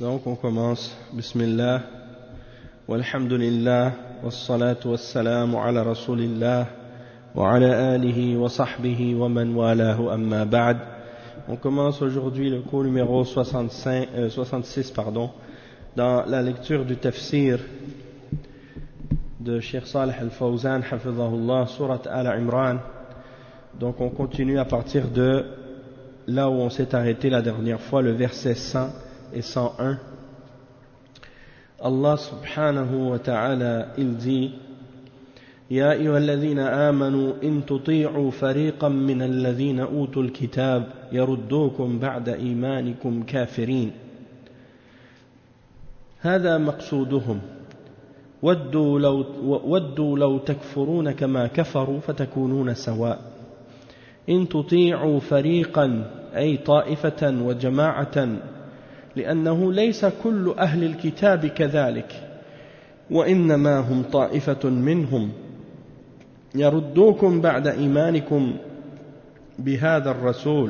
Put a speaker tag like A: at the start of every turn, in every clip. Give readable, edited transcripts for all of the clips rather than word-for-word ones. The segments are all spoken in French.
A: Donc on commence. Bismillah, walhamdulillah, wassalatu wassalamu ala rasulillah, wa ala alihi wa sahbihi wa man walahu amma ba'd. On commence aujourd'hui le cours numéro 66 dans la lecture du tafsir de Cheikh Salih al-Fawzan, hafidhahullah, surat Al-Imran. Donc on continue à partir de là où on s'est arrêté la dernière fois, le verset 100 et 101. Allah subhanahu wa ta'ala, il dit: Ya ayyuhalladhina amanu in tuti'u fariqan min alladhina utul kitab yaruddukum ba'da imanikum kafirin. هذا مقصودهم ودوا لو تكفرون كما كفروا فتكونون سواء إن تطيعوا فريقا أي طائفة وجماعة لأنه ليس كل أهل الكتاب كذلك وإنما هم طائفة منهم يردوكم بعد إيمانكم بهذا الرسول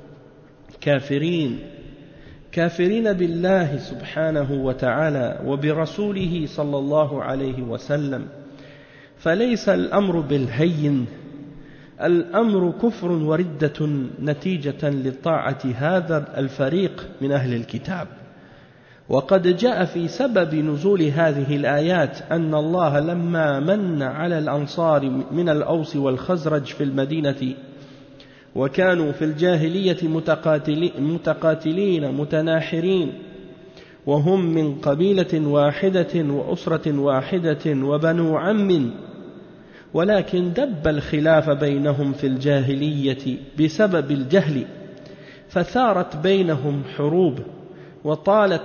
A: كافرين بالله سبحانه وتعالى وبرسوله صلى الله عليه وسلم. فليس الأمر بالهين، الأمر كفر وردة نتيجة لطاعة هذا الفريق من أهل الكتاب. وقد جاء في سبب نزول هذه الآيات أن الله لما من على الأنصار من الأوس والخزرج في المدينة وكانوا في الجاهلية متقاتلين متناحرين وهم من قبيلة واحدة وأسرة واحدة وبنو عم، ولكن دب الخلاف بينهم في الجاهلية بسبب الجهل فثارت بينهم حروب وطال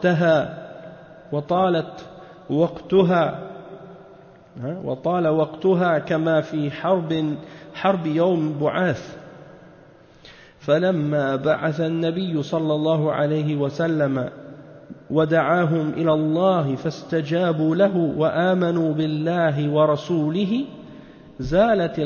A: وقتها كما في حرب يوم بعاث. فلما بعث النبي صلى الله عليه وسلم ودعاهم إلى الله فاستجابوا له وآمنوا بالله ورسوله زالت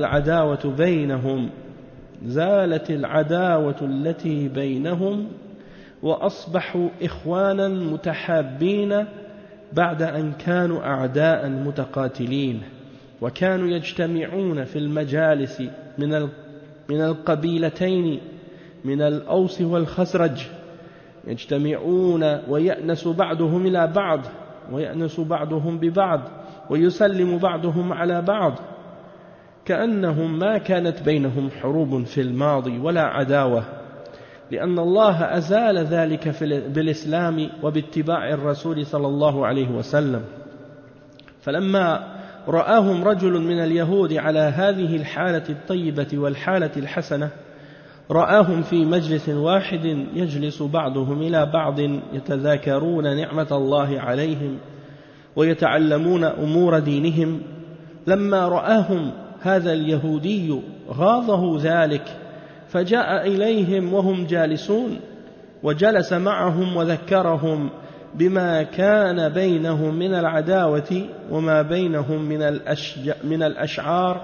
A: العداوة التي بينهم وأصبحوا إخوانا متحابين بعد أن كانوا أعداء متقاتلين. وكانوا يجتمعون في المجالس من القبيلتين من الأوس والخزرج، يجتمعون ويأنس بعضهم إلى بعض ويأنس بعضهم ببعض ويسلم بعضهم على بعض كأنهم ما كانت بينهم حروب في الماضي ولا عداوة، لأن الله أزال ذلك بالإسلام وباتباع الرسول صلى الله عليه وسلم. فلما رآهم رجل من اليهود على هذه الحالة الطيبة والحالة الحسنة رآهم في مجلس واحد يجلس بعضهم إلى بعض يتذاكرون نعمة الله عليهم ويتعلمون أمور دينهم. لما رآهم هذا اليهودي غاضه ذلك فجاء إليهم وهم جالسون وجلس معهم وذكرهم بما كان بينهم من العداوة وما بينهم من الأشعار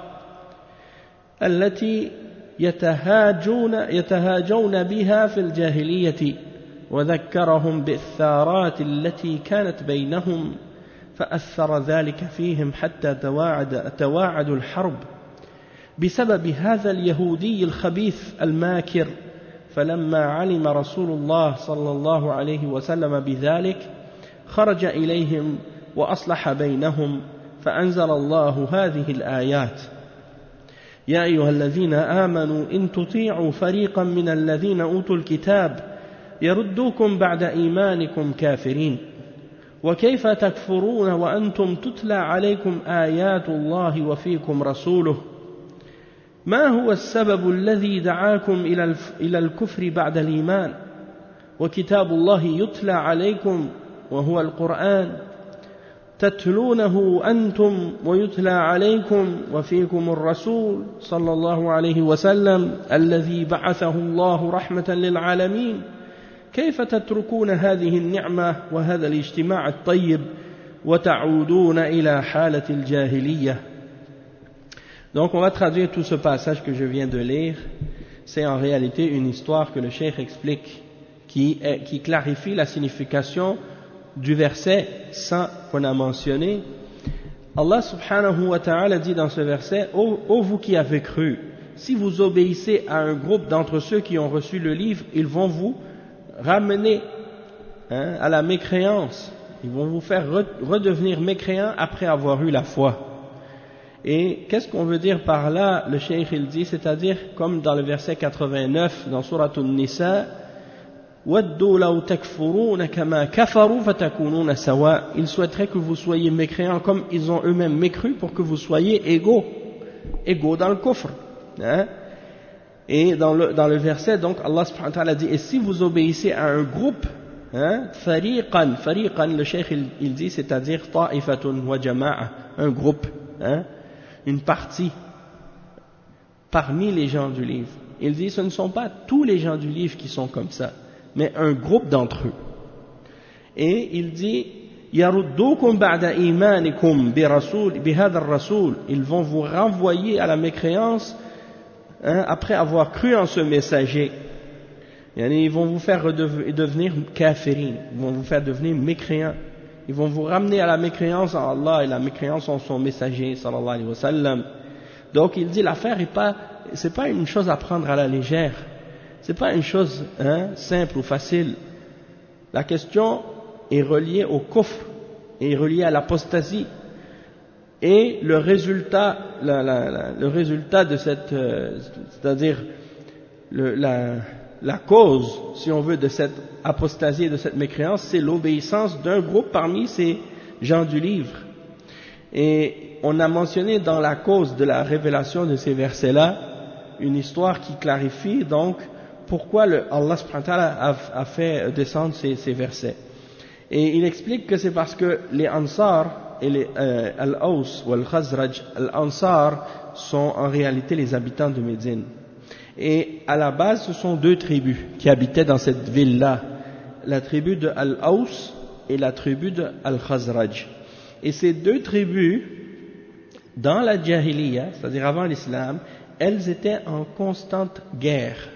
A: التي يتهاجون بها في الجاهلية، وذكرهم بالثارات التي كانت بينهم فأثر ذلك فيهم حتى تواعدوا الحرب بسبب هذا اليهودي الخبيث الماكر. فلما علم رسول الله صلى الله عليه وسلم بذلك خرج إليهم وأصلح بينهم فأنزل الله هذه الآيات: يا أيها الذين آمنوا إن تطيعوا فريقا من الذين أوتوا الكتاب يردوكم بعد إيمانكم كافرين وكيف تكفرون وأنتم تتلى عليكم آيات الله وفيكم رسوله. ما هو السبب الذي دعاكم إلى الكفر بعد الإيمان وكتاب الله يتلى عليكم وهو القرآن تتلونه أنتم ويتلى عليكم وفيكم الرسول صلى الله عليه وسلم الذي بعثه الله رحمة للعالمين. كيف تتركون هذه النعمة وهذا الاجتماع الطيب وتعودون إلى حالة الجاهلية. Donc on va traduire tout ce passage que je viens de lire. C'est en réalité une histoire que le cheikh explique qui clarifie la signification du verset 100 qu'on a mentionné. Allah subhanahu wa ta'ala dit dans ce verset: ô vous qui avez cru, si vous obéissez à un groupe d'entre ceux qui ont reçu le livre, ils vont vous ramener à la mécréance, ils vont vous faire redevenir mécréants après avoir eu la foi. Et qu'est-ce qu'on veut dire par là? Le cheikh il dit, c'est-à-dire comme dans le verset 89 dans Surat An-Nisa: وَدُّوا لَوْ تَكْفُرُونَ كَمَا كَفَرُوا فَتَكُونُونَ سَوَاءً. Ils souhaiteraient que vous soyez mécréants comme ils ont eux-mêmes mécru pour que vous soyez égaux dans le kufr. Et dans le verset, donc, Allah subhanahu wa ta'ala dit: et si vous obéissez à un groupe, fariqan, le cheikh il dit, c'est-à-dire ta'ifatun wa jama'a, un groupe, une partie parmi les gens du livre. Il dit, ce ne sont pas tous les gens du livre qui sont comme ça, mais un groupe d'entre eux. Et il dit: yaruddukum ba'da imanikum bihadha ar-rasul. Ils vont vous renvoyer à la mécréance après avoir cru en ce messager. Ils vont vous faire devenir kafirin, ils vont vous faire devenir mécréants. Ils vont vous ramener à la mécréance en Allah et la mécréance en son messager sallallahu alayhi wa sallam. Donc il dit, l'affaire c'est pas une chose à prendre à la légère, c'est pas une chose simple ou facile. La question est reliée au kufr, est reliée à l'apostasie, et le résultat de cette, c'est-à-dire la cause, si on veut, de cette apostasie et de cette mécréance, c'est l'obéissance d'un groupe parmi ces gens du livre. Et on a mentionné dans la cause de la révélation de ces versets-là une histoire qui clarifie donc pourquoi Allah subhanahu wa ta'ala a fait descendre ces versets. Et il explique que c'est parce que les Ansar et les Al-Aws ou Al-Khazraj, Al-Ansar sont en réalité les habitants de Médine. Et à la base, ce sont deux tribus qui habitaient dans cette ville-là, la tribu de Al-Aws et la tribu de Al-Khazraj. Et ces deux tribus, dans la Jahiliya, c'est-à-dire avant l'islam, elles étaient en constante guerre.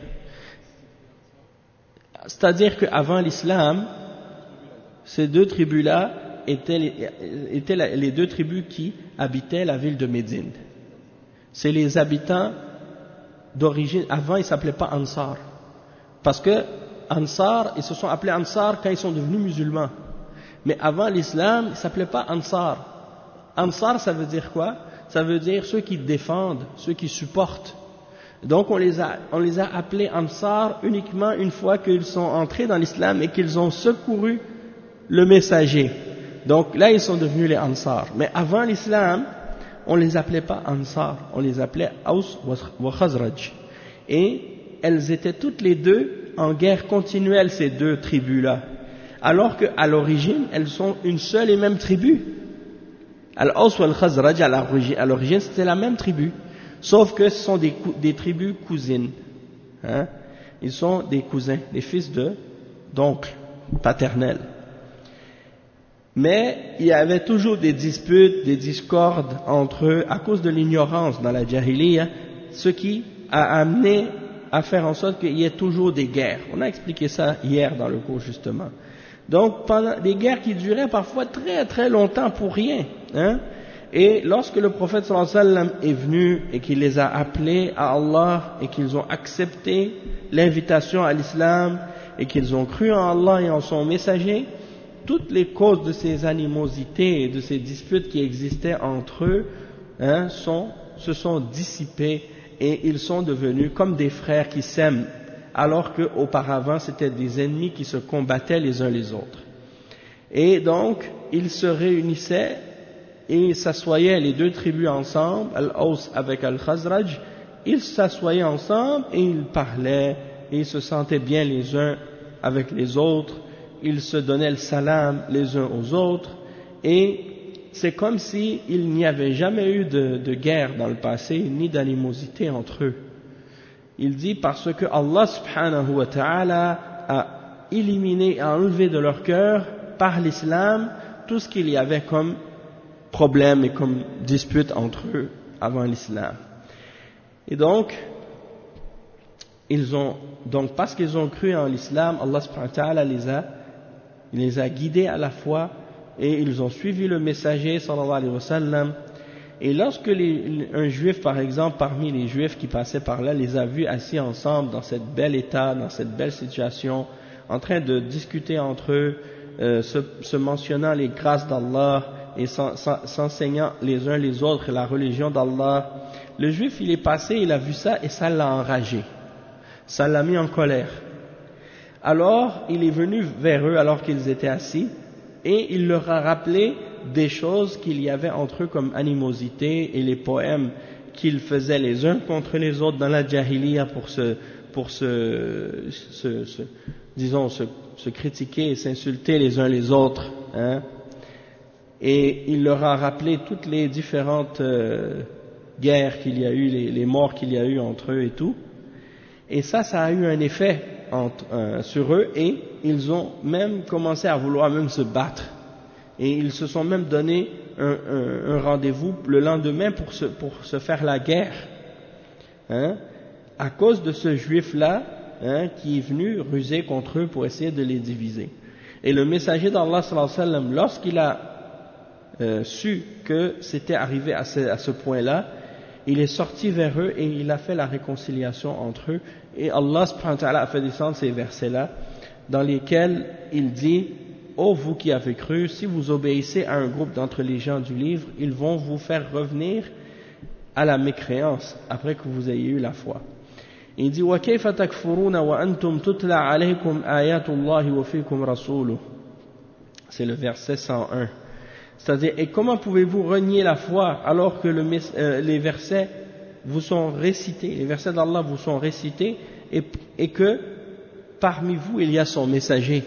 A: C'est-à-dire qu'avant l'islam, ces deux tribus-là étaient les deux tribus qui habitaient la ville de Médine. C'est les habitants d'origine. Avant, ils ne s'appelaient pas Ansar. Parce que Ansar, ils se sont appelés Ansar quand ils sont devenus musulmans. Mais avant l'islam, ils ne s'appelaient pas Ansar. Ansar, ça veut dire quoi? Ça veut dire ceux qui défendent, ceux qui supportent. Donc on les a appelés Ansar uniquement une fois qu'ils sont entrés dans l'islam et qu'ils ont secouru le messager. Donc là, ils sont devenus les Ansar. Mais avant l'islam, on ne les appelait pas Ansar, on les appelait Aws wa Khazraj. Et elles étaient toutes les deux en guerre continuelle, ces deux tribus-là. Alors qu'à l'origine, elles sont une seule et même tribu. Al-Aws wa Al-Khazraj, à l'origine, c'était la même tribu. Sauf que ce sont des tribus cousines. Ils sont des cousins, des fils d'oncles paternels. Mais il y avait toujours des disputes, des discordes entre eux à cause de l'ignorance dans la Jahiliya, ce qui a amené à faire en sorte qu'il y ait toujours des guerres. On a expliqué ça hier dans le cours justement. Donc pendant des guerres qui duraient parfois très très longtemps pour rien. Et lorsque le prophète sallallahu alayhi wa sallam est venu et qu'il les a appelés à Allah et qu'ils ont accepté l'invitation à l'islam et qu'ils ont cru en Allah et en son messager, toutes les causes de ces animosités et de ces disputes qui existaient entre eux se sont dissipées et ils sont devenus comme des frères qui s'aiment, alors qu'auparavant c'était des ennemis qui se combattaient les uns les autres. Et donc ils se réunissaient et s'assoyaient les deux tribus ensemble, Al-Aws avec Al-Khazraj, ils s'assoyaient ensemble et ils parlaient et ils se sentaient bien les uns avec les autres, ils se donnaient le salam les uns aux autres et c'est comme si il n'y avait jamais eu de guerre dans le passé ni d'animosité entre eux. Il dit parce que Allah subhanahu wa ta'ala a éliminé, a enlevé de leur cœur par l'islam tout ce qu'il y avait comme problème et comme dispute entre eux avant l'islam. Et donc, donc parce qu'ils ont cru en l'islam, Allah subhanahu wa ta'ala les a guidés à la foi et ils ont suivi le messager sallallahu alayhi wa sallam. Et lorsque un juif, par exemple, parmi les juifs qui passaient par là, les a vus assis ensemble dans cette belle état, dans cette belle situation, en train de discuter entre eux, se mentionnant les grâces d'Allah et s'enseignant les uns les autres la religion d'Allah, le juif il est passé, il a vu ça et ça l'a enragé, ça l'a mis en colère. Alors il est venu vers eux alors qu'ils étaient assis et il leur a rappelé des choses qu'il y avait entre eux comme animosité et les poèmes qu'ils faisaient les uns contre les autres dans la jahiliya pour se critiquer et s'insulter les uns les autres, hein. Et il leur a rappelé toutes les différentes guerres qu'il y a eu, les morts qu'il y a eu entre eux et tout. Et ça a eu un effet sur eux et ils ont même commencé à vouloir même se battre. Et ils se sont même donné un rendez-vous le lendemain pour se faire la guerre, hein, à cause de ce juif-là, hein, qui est venu ruser contre eux pour essayer de les diviser. Et le messager d'Allah sallallahu alayhi wa sallam, lorsqu'il a su que c'était arrivé à ce point-là, il est sorti vers eux et il a fait la réconciliation entre eux. Et Allah subhanahu wa ta'ala a fait descendre ces versets-là, dans lesquels il dit: ô vous qui avez cru, si vous obéissez à un groupe d'entre les gens du livre, ils vont vous faire revenir à la mécréance après que vous ayez eu la foi. Il dit: wa kayfa takfuruna wa antum tutla alaykum ayatullahi wa fikum rasuluh. C'est le verset 101. C'est-à-dire, et comment pouvez-vous renier la foi alors que les versets vous sont récités, les versets d'Allah vous sont récités et que parmi vous il y a son messager.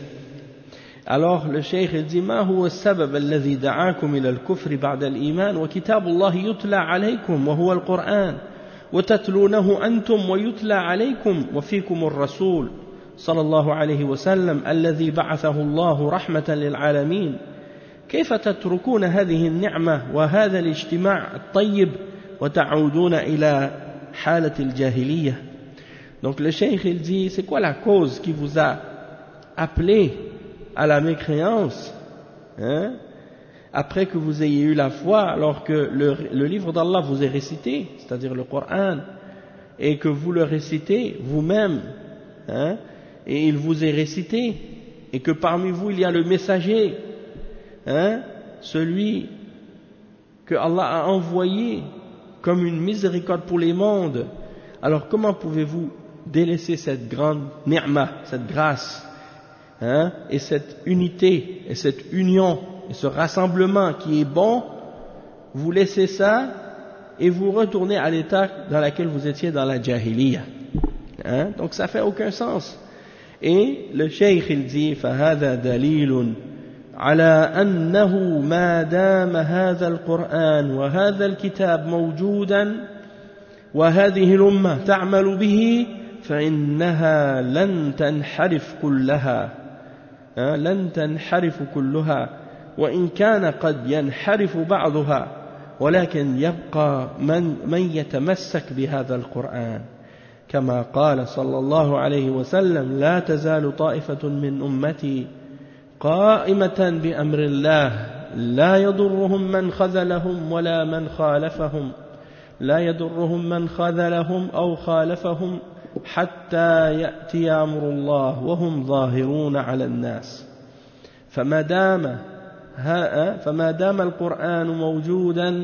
A: Alors le cheikh il dit: ma huwa as-sabab alladhi da'akum ila al-kufr ba'da al-iman wa kitabullah yutla alaykum wa huwa al-Qur'an wa tatlunahu antum wa yutla alaykum wa fikum ar-rasul sallallahu alayhi wa sallam alladhi ba'athahu Allah rahmatan lil alamin. كيف تتركون هذه النعمة وهذا الاجتماع الطيب وتعودون إلى حالة الجاهلية. Donc le cheikh il dit: c'est quoi la cause qui vous a appelé à la mécréance, hein, après que vous ayez eu la foi, alors que le livre d'Allah vous est récité, c'est-à-dire le Coran, et que vous le récitez vous-même, hein, et il vous est récité, et que parmi vous il y a le messager, hein, celui que Allah a envoyé comme une miséricorde pour les mondes. Alors comment pouvez-vous délaisser cette grande ni'ma, cette grâce, hein, et cette unité, et cette union, et ce rassemblement qui est bon, vous laissez ça et vous retournez à l'état dans lequel vous étiez dans la jahiliya, hein? Donc ça fait aucun sens. Et le cheikh il dit: فَهَذَا دَلِيلٌ على أنه ما دام هذا القرآن وهذا الكتاب موجودا وهذه الأمة تعمل به فإنها لن تنحرف كلها وإن كان قد ينحرف بعضها ولكن يبقى من يتمسك بهذا القرآن كما قال صلى الله عليه وسلم: لا تزال طائفة من أمتي قائمة بأمر الله لا يضرهم من خذلهم ولا من خالفهم أو خالفهم حتى يأتي أمر الله وهم ظاهرون على الناس. فما دام القرآن موجودا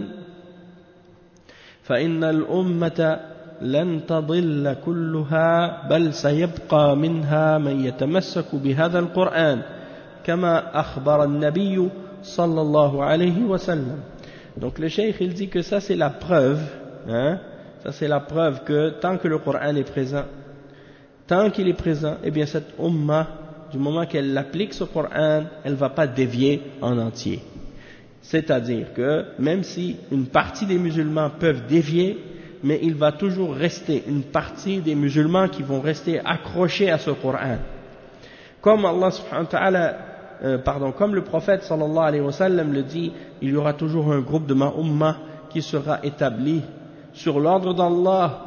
A: فإن الأمة لن تضل كلها بل سيبقى منها من يتمسك بهذا القرآن كما أخبر النبي صلى الله عليه وسلم. Donc le cheikh il dit que ça c'est la preuve, hein, ça c'est la preuve que tant que le Coran est présent, tant qu'il est présent, eh bien cette umma, du moment qu'elle applique ce Coran, elle ne va pas dévier en entier. C'est-à-dire que même si une partie des musulmans peuvent dévier, mais il va toujours rester une partie des musulmans qui vont rester accrochés à ce Coran. Comme Allah subhanahu wa ta'ala, comme le prophète sallallahu alayhi wa sallam le dit, il y aura toujours un groupe de ma umma qui sera établi sur l'ordre d'Allah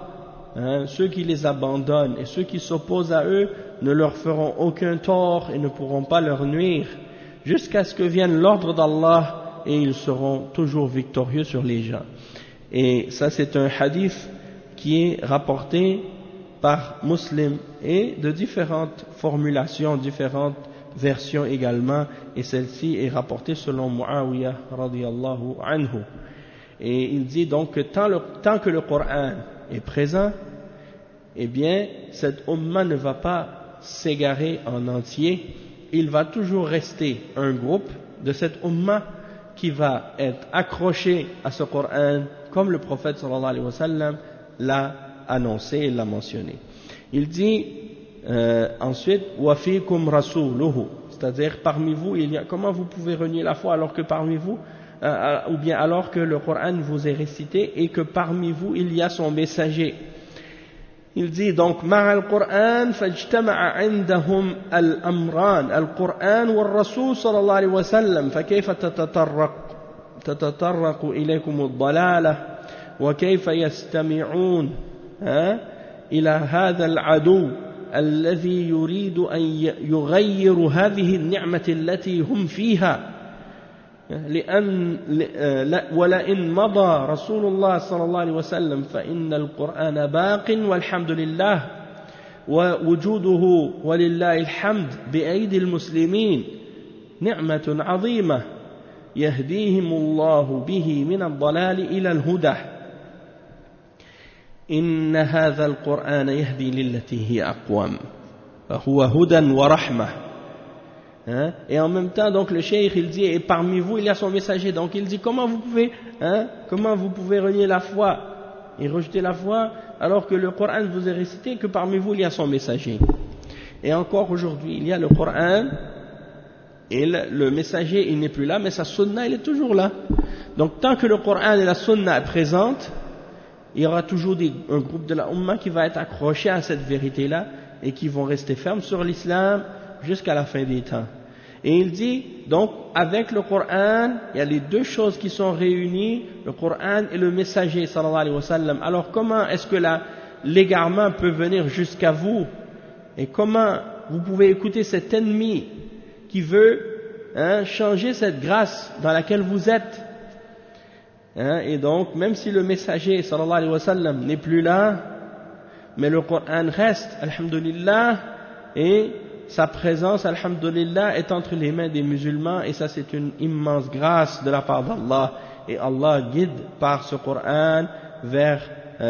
A: ceux qui les abandonnent et ceux qui s'opposent à eux ne leur feront aucun tort et ne pourront pas leur nuire jusqu'à ce que vienne l'ordre d'Allah et ils seront toujours victorieux sur les gens. Et ça c'est un hadith qui est rapporté par Muslim et de différentes formulations, différentes versions également, et celle-ci est rapportée selon Muawiyah radiyallahu anhu. Et il dit donc que tant que le Coran est présent, eh bien cette umma ne va pas s'égarer en entier, il va toujours rester un groupe de cette umma qui va être accroché à ce Coran comme le prophète sallallahu alayhi wa sallam l'a annoncé et l'a mentionné. Il dit ensuite wa fikum rasuluhu, c'est-à-dire parmi vous il y a, comment vous pouvez renier la foi alors que parmi vous ou bien alors que le Coran vous est récité et que parmi vous il y a son messager. Il dit donc ma'a al-Qur'an fajtama'a 'indahum al-amran al-Qur'an wal-Rasul sallallahu alayhi wa sallam fa kayfa tatatarraqu ilaykum ad-dalalah wa kayfa yastami'un ila hadha al-'adu الذي يريد أن يغير هذه النعمة التي هم فيها ولئن مضى رسول الله صلى الله عليه وسلم فإن القرآن باق والحمد لله ووجوده ولله الحمد بأيدي المسلمين نعمة عظيمة يهديهم الله به من الضلال إلى الهدى إن هذا القرآن يهدي للتي هي أقوم فهو هدى ورحمة. Et en même temps, donc le cheikh il dit, et parmi vous il y a son messager. Donc il dit, comment vous pouvez renier la foi et rejeter la foi alors que le Coran vous est récité, que parmi vous il y a son messager. Et encore aujourd'hui il y a le Coran et le messager il n'est plus là, mais sa sunna il est toujours là. Donc tant que le Coran et la sunna est présente, il y aura toujours un groupe de la Ummah qui va être accroché à cette vérité-là et qui vont rester fermes sur l'islam jusqu'à la fin des temps. Et il dit, donc, avec le Coran, il y a les deux choses qui sont réunies, le Coran et le messager, sallallahu alayhi wa sallam. Alors, comment est-ce que l'égarement peut venir jusqu'à vous? Et comment vous pouvez écouter cet ennemi qui veut changer cette grâce dans laquelle vous êtes? Et donc, même si le messager, sallallahu alayhi wa sallam, n'est plus là, mais le Coran reste, alhamdulillah, et sa présence, alhamdulillah, est entre les mains des musulmans, et ça c'est une immense grâce de la part d'Allah. Et Allah guide par ce Coran vers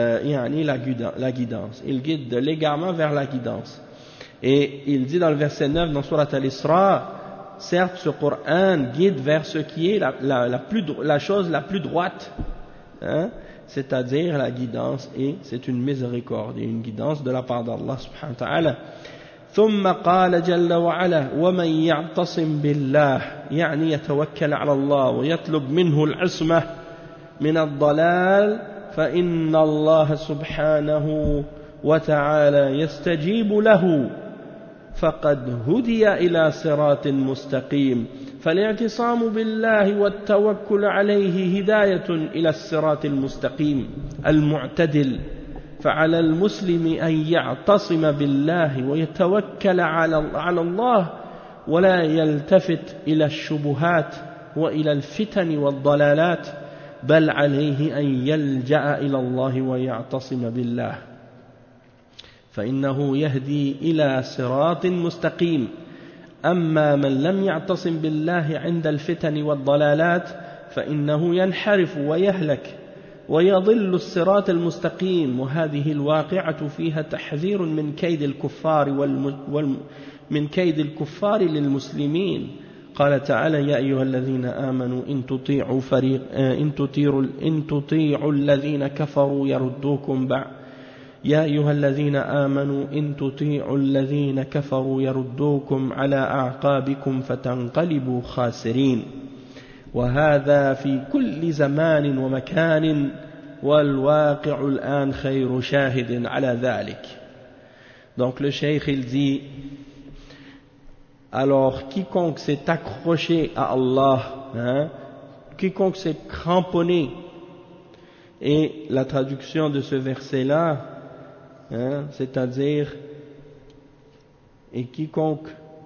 A: la guidance. Il guide de l'égarement vers la guidance. Et il dit dans le verset 9, dans Surat Al-Isra, certes ce Coran guide vers ce qui est la chose la plus droite, c'est-à-dire la guidance, et c'est une miséricorde et une guidance de la part d'Allah subhanahu wa ta'ala. ثم قال جل وعلا ومن يعتصم بالله يعني يتوكل على الله ويطلب منه العصمة من الضلال فإن الله سبحانه وتعالى يستجيب له فقد هدي إلى صراط مستقيم فالاعتصام بالله والتوكل عليه هداية إلى الصراط المستقيم المعتدل فعلى المسلم أن يعتصم بالله ويتوكل على الله ولا يلتفت إلى الشبهات وإلى الفتن والضلالات بل عليه أن يلجأ إلى الله ويعتصم بالله فإنه يهدي إلى صراط مستقيم أما من لم يعتصم بالله عند الفتن والضلالات فإنه ينحرف ويهلك ويضل الصراط المستقيم وهذه الواقعة فيها تحذير من كيد الكفار من كيد الكفار للمسلمين قال تعالى يا أيها الذين آمنوا إن تطيعوا الذين كفروا يردوكم على أعقابكم فتنقلبوا خاسرين وهذا في كل زمان ومكان والواقع الآن خير شاهد على ذلك. Donc le cheikh il dit, alors quiconque s'est accroché à Allah, quiconque s'est cramponné, et la traduction de ce verset là hein, c'est-à-dire, et quiconque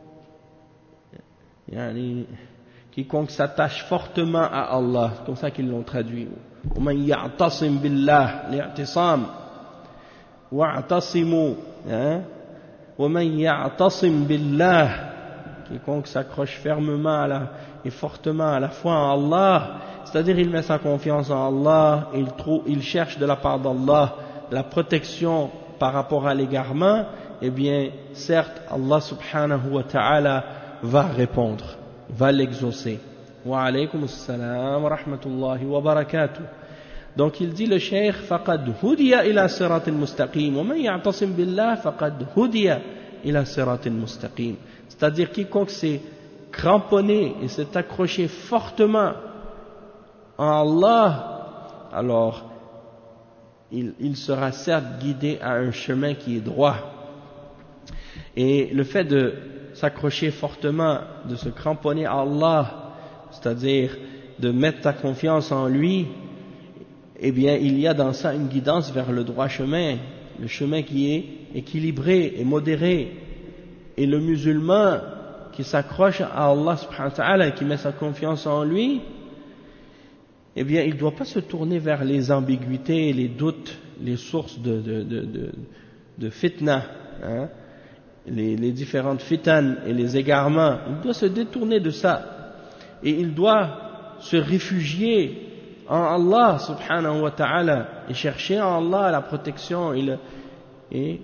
A: s'attache fortement à Allah, c'est comme ça qu'ils l'ont traduit. وَمَنْ يَعْتَصِمْ بِاللَّهِ لِاعْتِصَامٍ وَاعْتَصِمُوا وَمَنْ يَعْتَصِمْ بِاللَّهِ, quiconque s'accroche fermement et fortement à la foi en Allah, c'est-à-dire il met sa confiance en Allah, il cherche de la part d'Allah la protection par rapport à l'égarement, eh bien certes Allah subhanahu wa ta'ala va répondre, va l'exaucer. Wa alaykum assalam wa rahmatullahi wa barakatuh. Donc il dit le cheikh faqad hudiya ila siratin mustaqim wa man ya'tasim billah faqad hudiya ila siratin mustaqim. C'est-à-dire quiconque s'est cramponné et s'est accroché fortement en Allah, alors il sera certes guidé à un chemin qui est droit. Et le fait de s'accrocher fortement, de se cramponner à Allah, c'est-à-dire de mettre ta confiance en lui, eh bien il y a dans ça une guidance vers le droit chemin, le chemin qui est équilibré et modéré. Et le musulman qui s'accroche à Allah subhanahu wa ta'ala et qui met sa confiance en lui, eh bien il ne doit pas se tourner vers les ambiguïtés, les doutes, les sources de fitna, hein, les différentes fitanes et les égarements. Il doit se détourner de ça et il doit se réfugier en Allah subhanahu wa ta'ala et chercher en Allah la protection et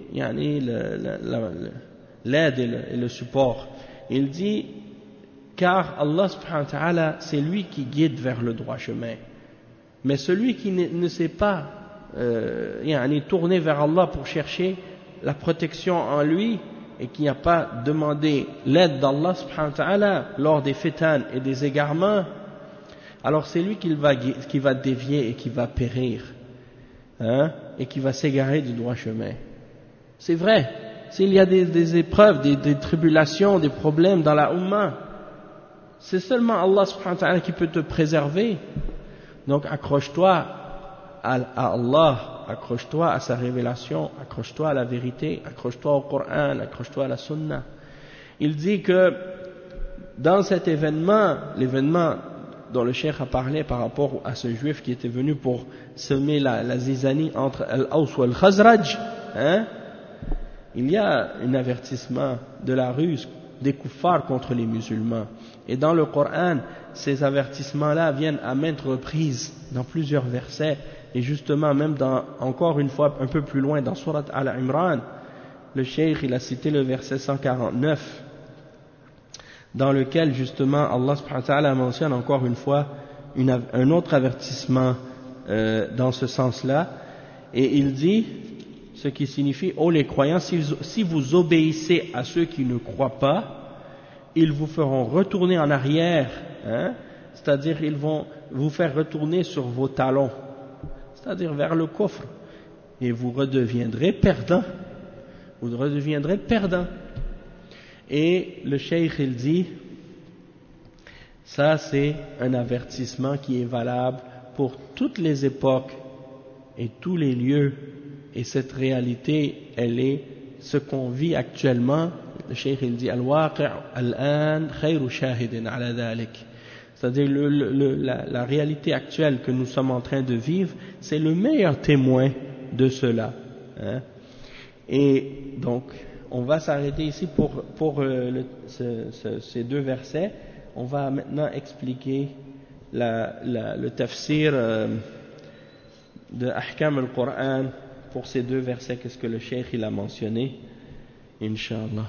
A: l'aide et le support. Il dit car Allah subhanahu wa ta'ala c'est lui qui guide vers le droit chemin, mais celui qui ne s'est pas tourné vers Allah pour chercher la protection en lui et qui n'a pas demandé l'aide d'Allah subhanahu wa ta'ala lors des fitanes et des égarements, alors c'est lui qui va dévier et qui va périr, hein, et qui va s'égarer du droit chemin. C'est vrai, s'il y a des épreuves, des tribulations, des problèmes dans la Ummah, c'est seulement Allah subhanahu wa ta'ala qui peut te préserver. Donc accroche-toi à Allah, accroche-toi à sa révélation, accroche-toi à la vérité, accroche-toi au Coran, accroche-toi à la Sunna. Il dit que dans cet événement, l'événement dont le cheikh a parlé par rapport à ce juif qui était venu pour semer la zizanie entre Al-Aws et Al-Khazraj, hein, il y a un avertissement de la ruse des kuffars contre les musulmans. Et dans le Coran, ces avertissements-là viennent à maintes reprises dans plusieurs versets, et justement même encore une fois un peu plus loin dans Surat Al-Imran, le cheikh il a cité le verset 149, dans lequel justement Allah subhanahu wa ta'ala mentionne encore une fois un autre avertissement dans ce sens-là, et il dit, ce qui signifie, ô les croyants, si vous obéissez à ceux qui ne croient pas, ils vous feront retourner en arrière, hein, c'est-à-dire ils vont vous faire retourner sur vos talons, c'est-à-dire vers le kufr, et vous redeviendrez perdants, Et le cheikh il dit, ça c'est un avertissement qui est valable pour toutes les époques et tous les lieux, et cette réalité elle est ce qu'on vit actuellement. Le cheikh il dit al-waqi' al-an khayru shahidin ala dhalik, c'est-à-dire la réalité actuelle que nous sommes en train de vivre, c'est le meilleur témoin de cela, hein. Et donc on va s'arrêter ici pour ces deux versets. On va maintenant expliquer le tafsir de Ahkam al-Qur'an pour ces deux versets. Qu'est-ce que le cheikh il a mentionné, Inch'Allah.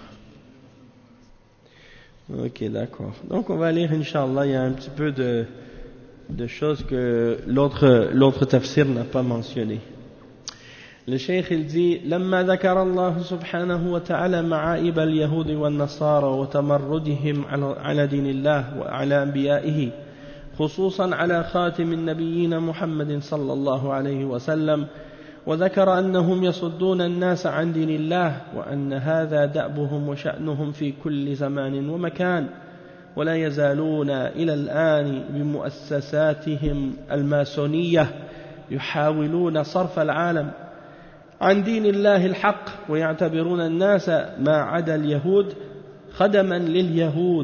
A: Ok, d'accord. Donc on va lire, Inch'Allah, il y a un petit peu de choses que l'autre tafsir n'a pas mentionné. Le cheikh il dit لما ذكر الله سبحانه وتعالى معائب اليهود والنصارى وتمردهم على دين الله وعلى أنبيائه خصوصا على خاتم النبيين محمد صلى الله عليه وسلم، وذكر أنهم يصدون الناس عن دين الله وأن هذا دأبهم وشأنهم في كل زمان ومكان، ولا يزالون إلى الآن بمؤسساتهم الماسونية يحاولون صرف العالم عن دين الله الحق ويعتبرون الناس ما عدا اليهود خدما لليهود،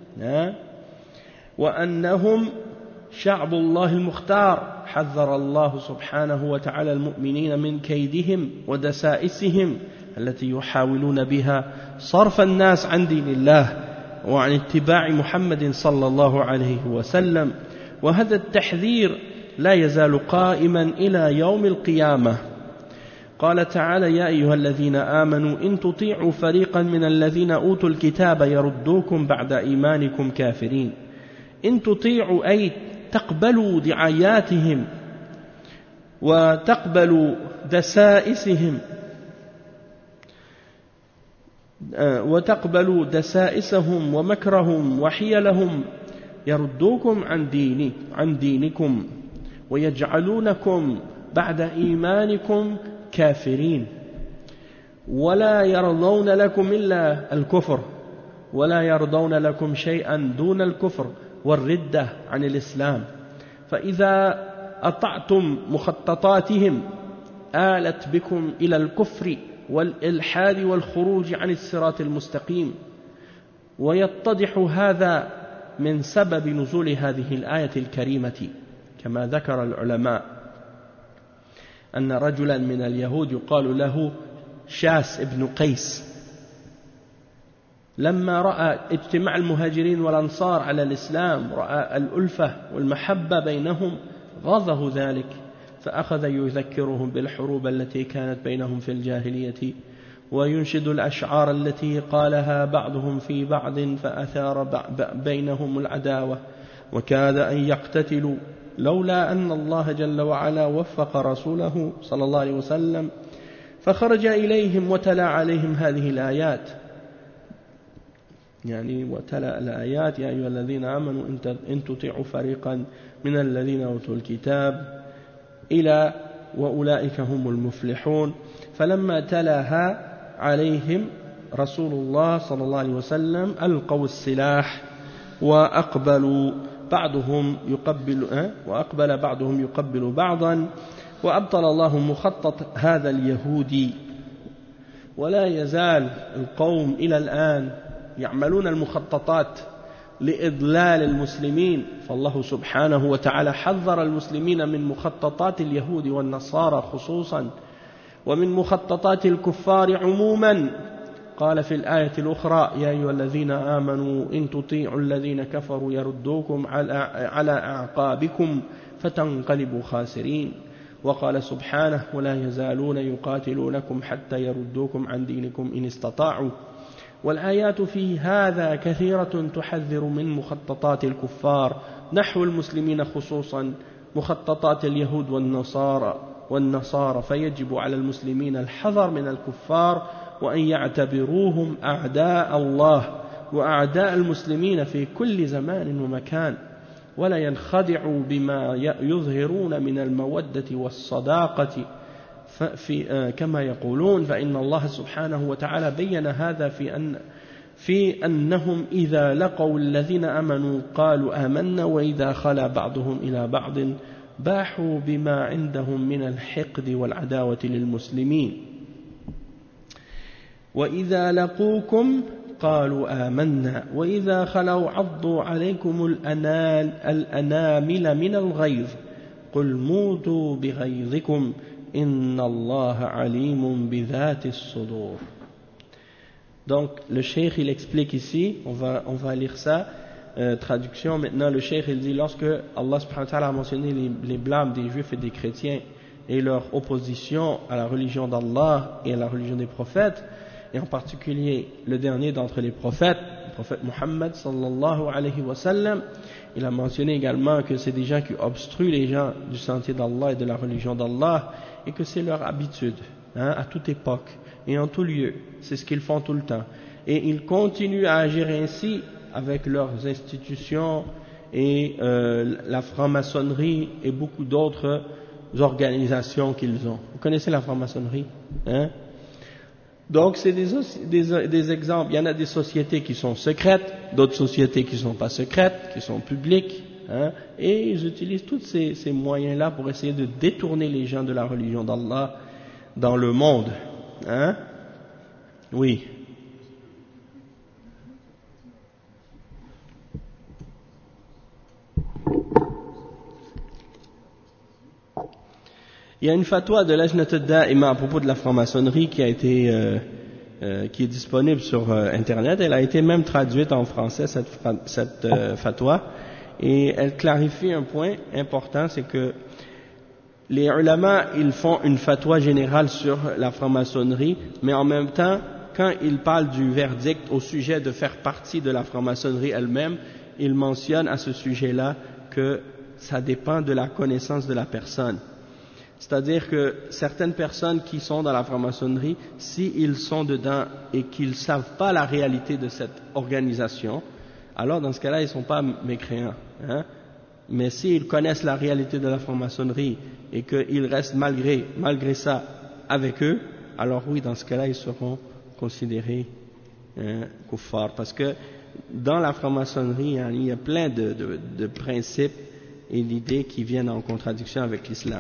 A: وأنهم شعب الله المختار. حذر الله سبحانه وتعالى المؤمنين من كيدهم ودسائسهم التي يحاولون بها صرف الناس عن دين الله وعن اتباع محمد صلى الله عليه وسلم، وهذا التحذير لا يزال قائما إلى يوم القيامة. قال تعالى: يا أيها الذين آمنوا إن تطيعوا فريقا من الذين أوتوا الكتاب يردوكم بعد إيمانكم كافرين. إن تطيعوا أي تقبلوا دعاياتهم وتقبلوا دسائسهم وتقبلوا دسائسهم ومكرهم وحيلهم، يردوكم عن دينكم ويجعلونكم بعد إيمانكم كافرين، ولا يرضون لكم إلا الكفر، ولا يرضون لكم شيئا دون الكفر والردة عن الإسلام. فإذا أطعتم مخططاتهم آلت بكم إلى الكفر والإلحاد والخروج عن الصراط المستقيم. ويتضح هذا من سبب نزول هذه الآية الكريمة، كما ذكر العلماء أن رجلا من اليهود يقال له شاس ابن قيس، لما رأى اجتماع المهاجرين والأنصار على الإسلام، رأى الألفة والمحبة بينهم، غاضه ذلك، فأخذ يذكرهم بالحروب التي كانت بينهم في الجاهلية، وينشد الأشعار التي قالها بعضهم في بعض فأثار بينهم العداوة، وكاد أن يقتتلوا، لولا أن الله جل وعلا وفق رسوله صلى الله عليه وسلم فخرج إليهم وتلا عليهم هذه الآيات. يعني وتلا الآيات: يا أيها الذين آمنوا إن تطيعوا فريقا من الذين أوتوا الكتاب إلى وأولئك هم المفلحون. فلما تلاها عليهم رسول الله صلى الله عليه وسلم ألقوا السلاح وأقبل بعضهم يقبل بعضا، وأبطل الله مخطط هذا اليهودي. ولا يزال القوم إلى الآن يعملون المخططات لإضلال المسلمين، فالله سبحانه وتعالى حذر المسلمين من مخططات اليهود والنصارى خصوصا، ومن مخططات الكفار عموما. قال في الآية الأخرى: يا أيها الذين آمنوا إن تطيعوا الذين كفروا يردوكم على أعقابكم فتنقلبوا خاسرين. وقال سبحانه: ولا يزالون يقاتلونكم حتى يردوكم عن دينكم إن استطاعوا. والآيات في هذا كثيرة تحذر من مخططات الكفار نحو المسلمين، خصوصا مخططات اليهود والنصارى، فيجب على المسلمين الحذر من الكفار وأن يعتبروهم أعداء الله وأعداء المسلمين في كل زمان ومكان، ولا ينخدعوا بما يظهرون من المودة والصداقة كما يقولون، فإن الله سبحانه وتعالى بين هذا في أنهم إذا لقوا الذين آمنوا قالوا آمنا، وإذا خلا بعضهم إلى بعض باحوا بما عندهم من الحقد والعداوة للمسلمين. وإذا لقوكم قالوا آمنا وإذا خلوا عضوا عليكم الأنامل من الغيظ قل موتوا بغيظكم إن الله عليم بذات الصدور. Donc le cheikh il explique ici, on va lire ça, traduction. Maintenant le cheikh il dit, lorsque Allah subhanahu wa ta'ala a mentionné les blâmes des juifs et des chrétiens et leur opposition à la religion d'Allah et à la religion des prophètes, et en particulier le dernier d'entre les prophètes, le prophète Muhammad sallallahu alayhi wa sallam, il a mentionné également que c'est des gens qui obstruent les gens du sentier d'Allah et de la religion d'Allah, et que c'est leur habitude, à toute époque et en tout lieu, c'est ce qu'ils font tout le temps, et ils continuent à agir ainsi avec leurs institutions et la franc-maçonnerie et beaucoup d'autres organisations qu'ils ont. Vous connaissez la franc-maçonnerie, Donc c'est des exemples. Il y en a des sociétés qui sont secrètes, d'autres sociétés qui ne sont pas secrètes, qui sont publiques, et ils utilisent tous ces moyens-là pour essayer de détourner les gens de la religion d'Allah, dans le monde. Hein? Oui. Il y a une fatwa de Lajnat al-Da'ima à propos de la franc-maçonnerie qui est disponible sur Internet. Elle a été même traduite en français, cette fatwa, et elle clarifie un point important, c'est que les ulama, ils font une fatwa générale sur la franc-maçonnerie, mais en même temps, quand ils parlent du verdict au sujet de faire partie de la franc-maçonnerie elle-même, ils mentionnent à ce sujet-là que ça dépend de la connaissance de la personne. C'est-à-dire que certaines personnes qui sont dans la franc-maçonnerie, s'ils sont dedans et qu'ils ne savent pas la réalité de cette organisation, alors dans ce cas-là, ils ne sont pas mécréants. Hein? Mais s'ils connaissent la réalité de la franc-maçonnerie et qu'ils restent malgré ça avec eux, alors oui, dans ce cas-là, ils seront considérés kuffar. Parce que dans la franc-maçonnerie, il y a plein de principes et d'idées qui viennent en contradiction avec l'islam.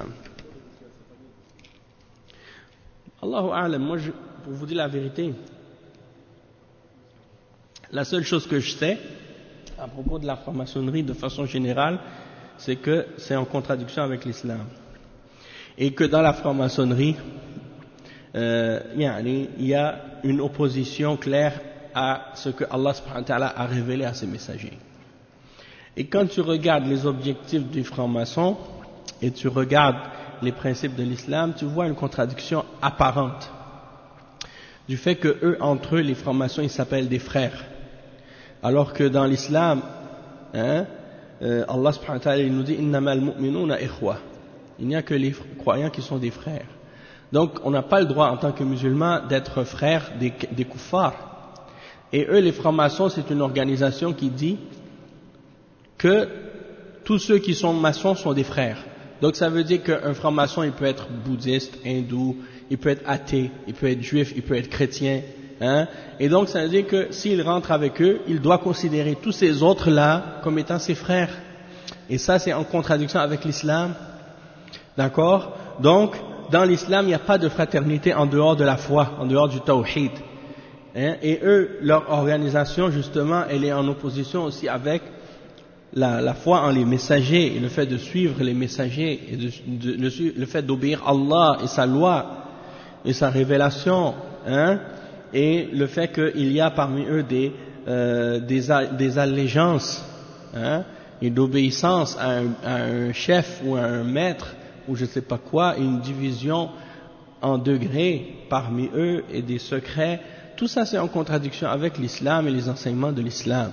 A: Allahu a'lam, moi pour vous dire la vérité, la seule chose que je sais à propos de la franc-maçonnerie de façon générale, c'est que c'est en contradiction avec l'islam. Et que dans la franc-maçonnerie, il y a une opposition claire à ce que Allah subhanahu wa ta'ala a révélé à ses messagers. Et quand tu regardes les objectifs du franc-maçon et tu regardes les principes de l'islam, tu vois une contradiction apparente du fait que eux, entre eux, les francs-maçons, ils s'appellent des frères. Alors que dans l'islam, Allah subhanahu wa ta'ala nous dit innamal mu'minuna ikhwa. Il n'y a que les croyants qui sont des frères. Donc on n'a pas le droit en tant que musulmans d'être frères des kuffars. Et eux, les francs-maçons, c'est une organisation qui dit que tous ceux qui sont maçons sont des frères. Donc ça veut dire qu'un franc-maçon, il peut être bouddhiste, hindou, il peut être athée, il peut être juif, il peut être chrétien. Hein? Et donc ça veut dire que s'il rentre avec eux, il doit considérer tous ces autres-là comme étant ses frères. Et ça, c'est en contradiction avec l'islam. D'accord? Donc, dans l'islam, il n'y a pas de fraternité en dehors de la foi, en dehors du tawhid. Hein? Et eux, leur organisation, justement, elle est en opposition aussi avec la foi en les messagers et le fait de suivre les messagers et le fait d'obéir Allah et sa loi et sa révélation, hein, et le fait qu'il y a parmi eux des allégeances, hein, et d'obéissance à un chef ou à un maître ou je ne sais pas quoi, et une division en degrés parmi eux et des secrets. Tout ça c'est en contradiction avec l'islam et les enseignements de l'islam.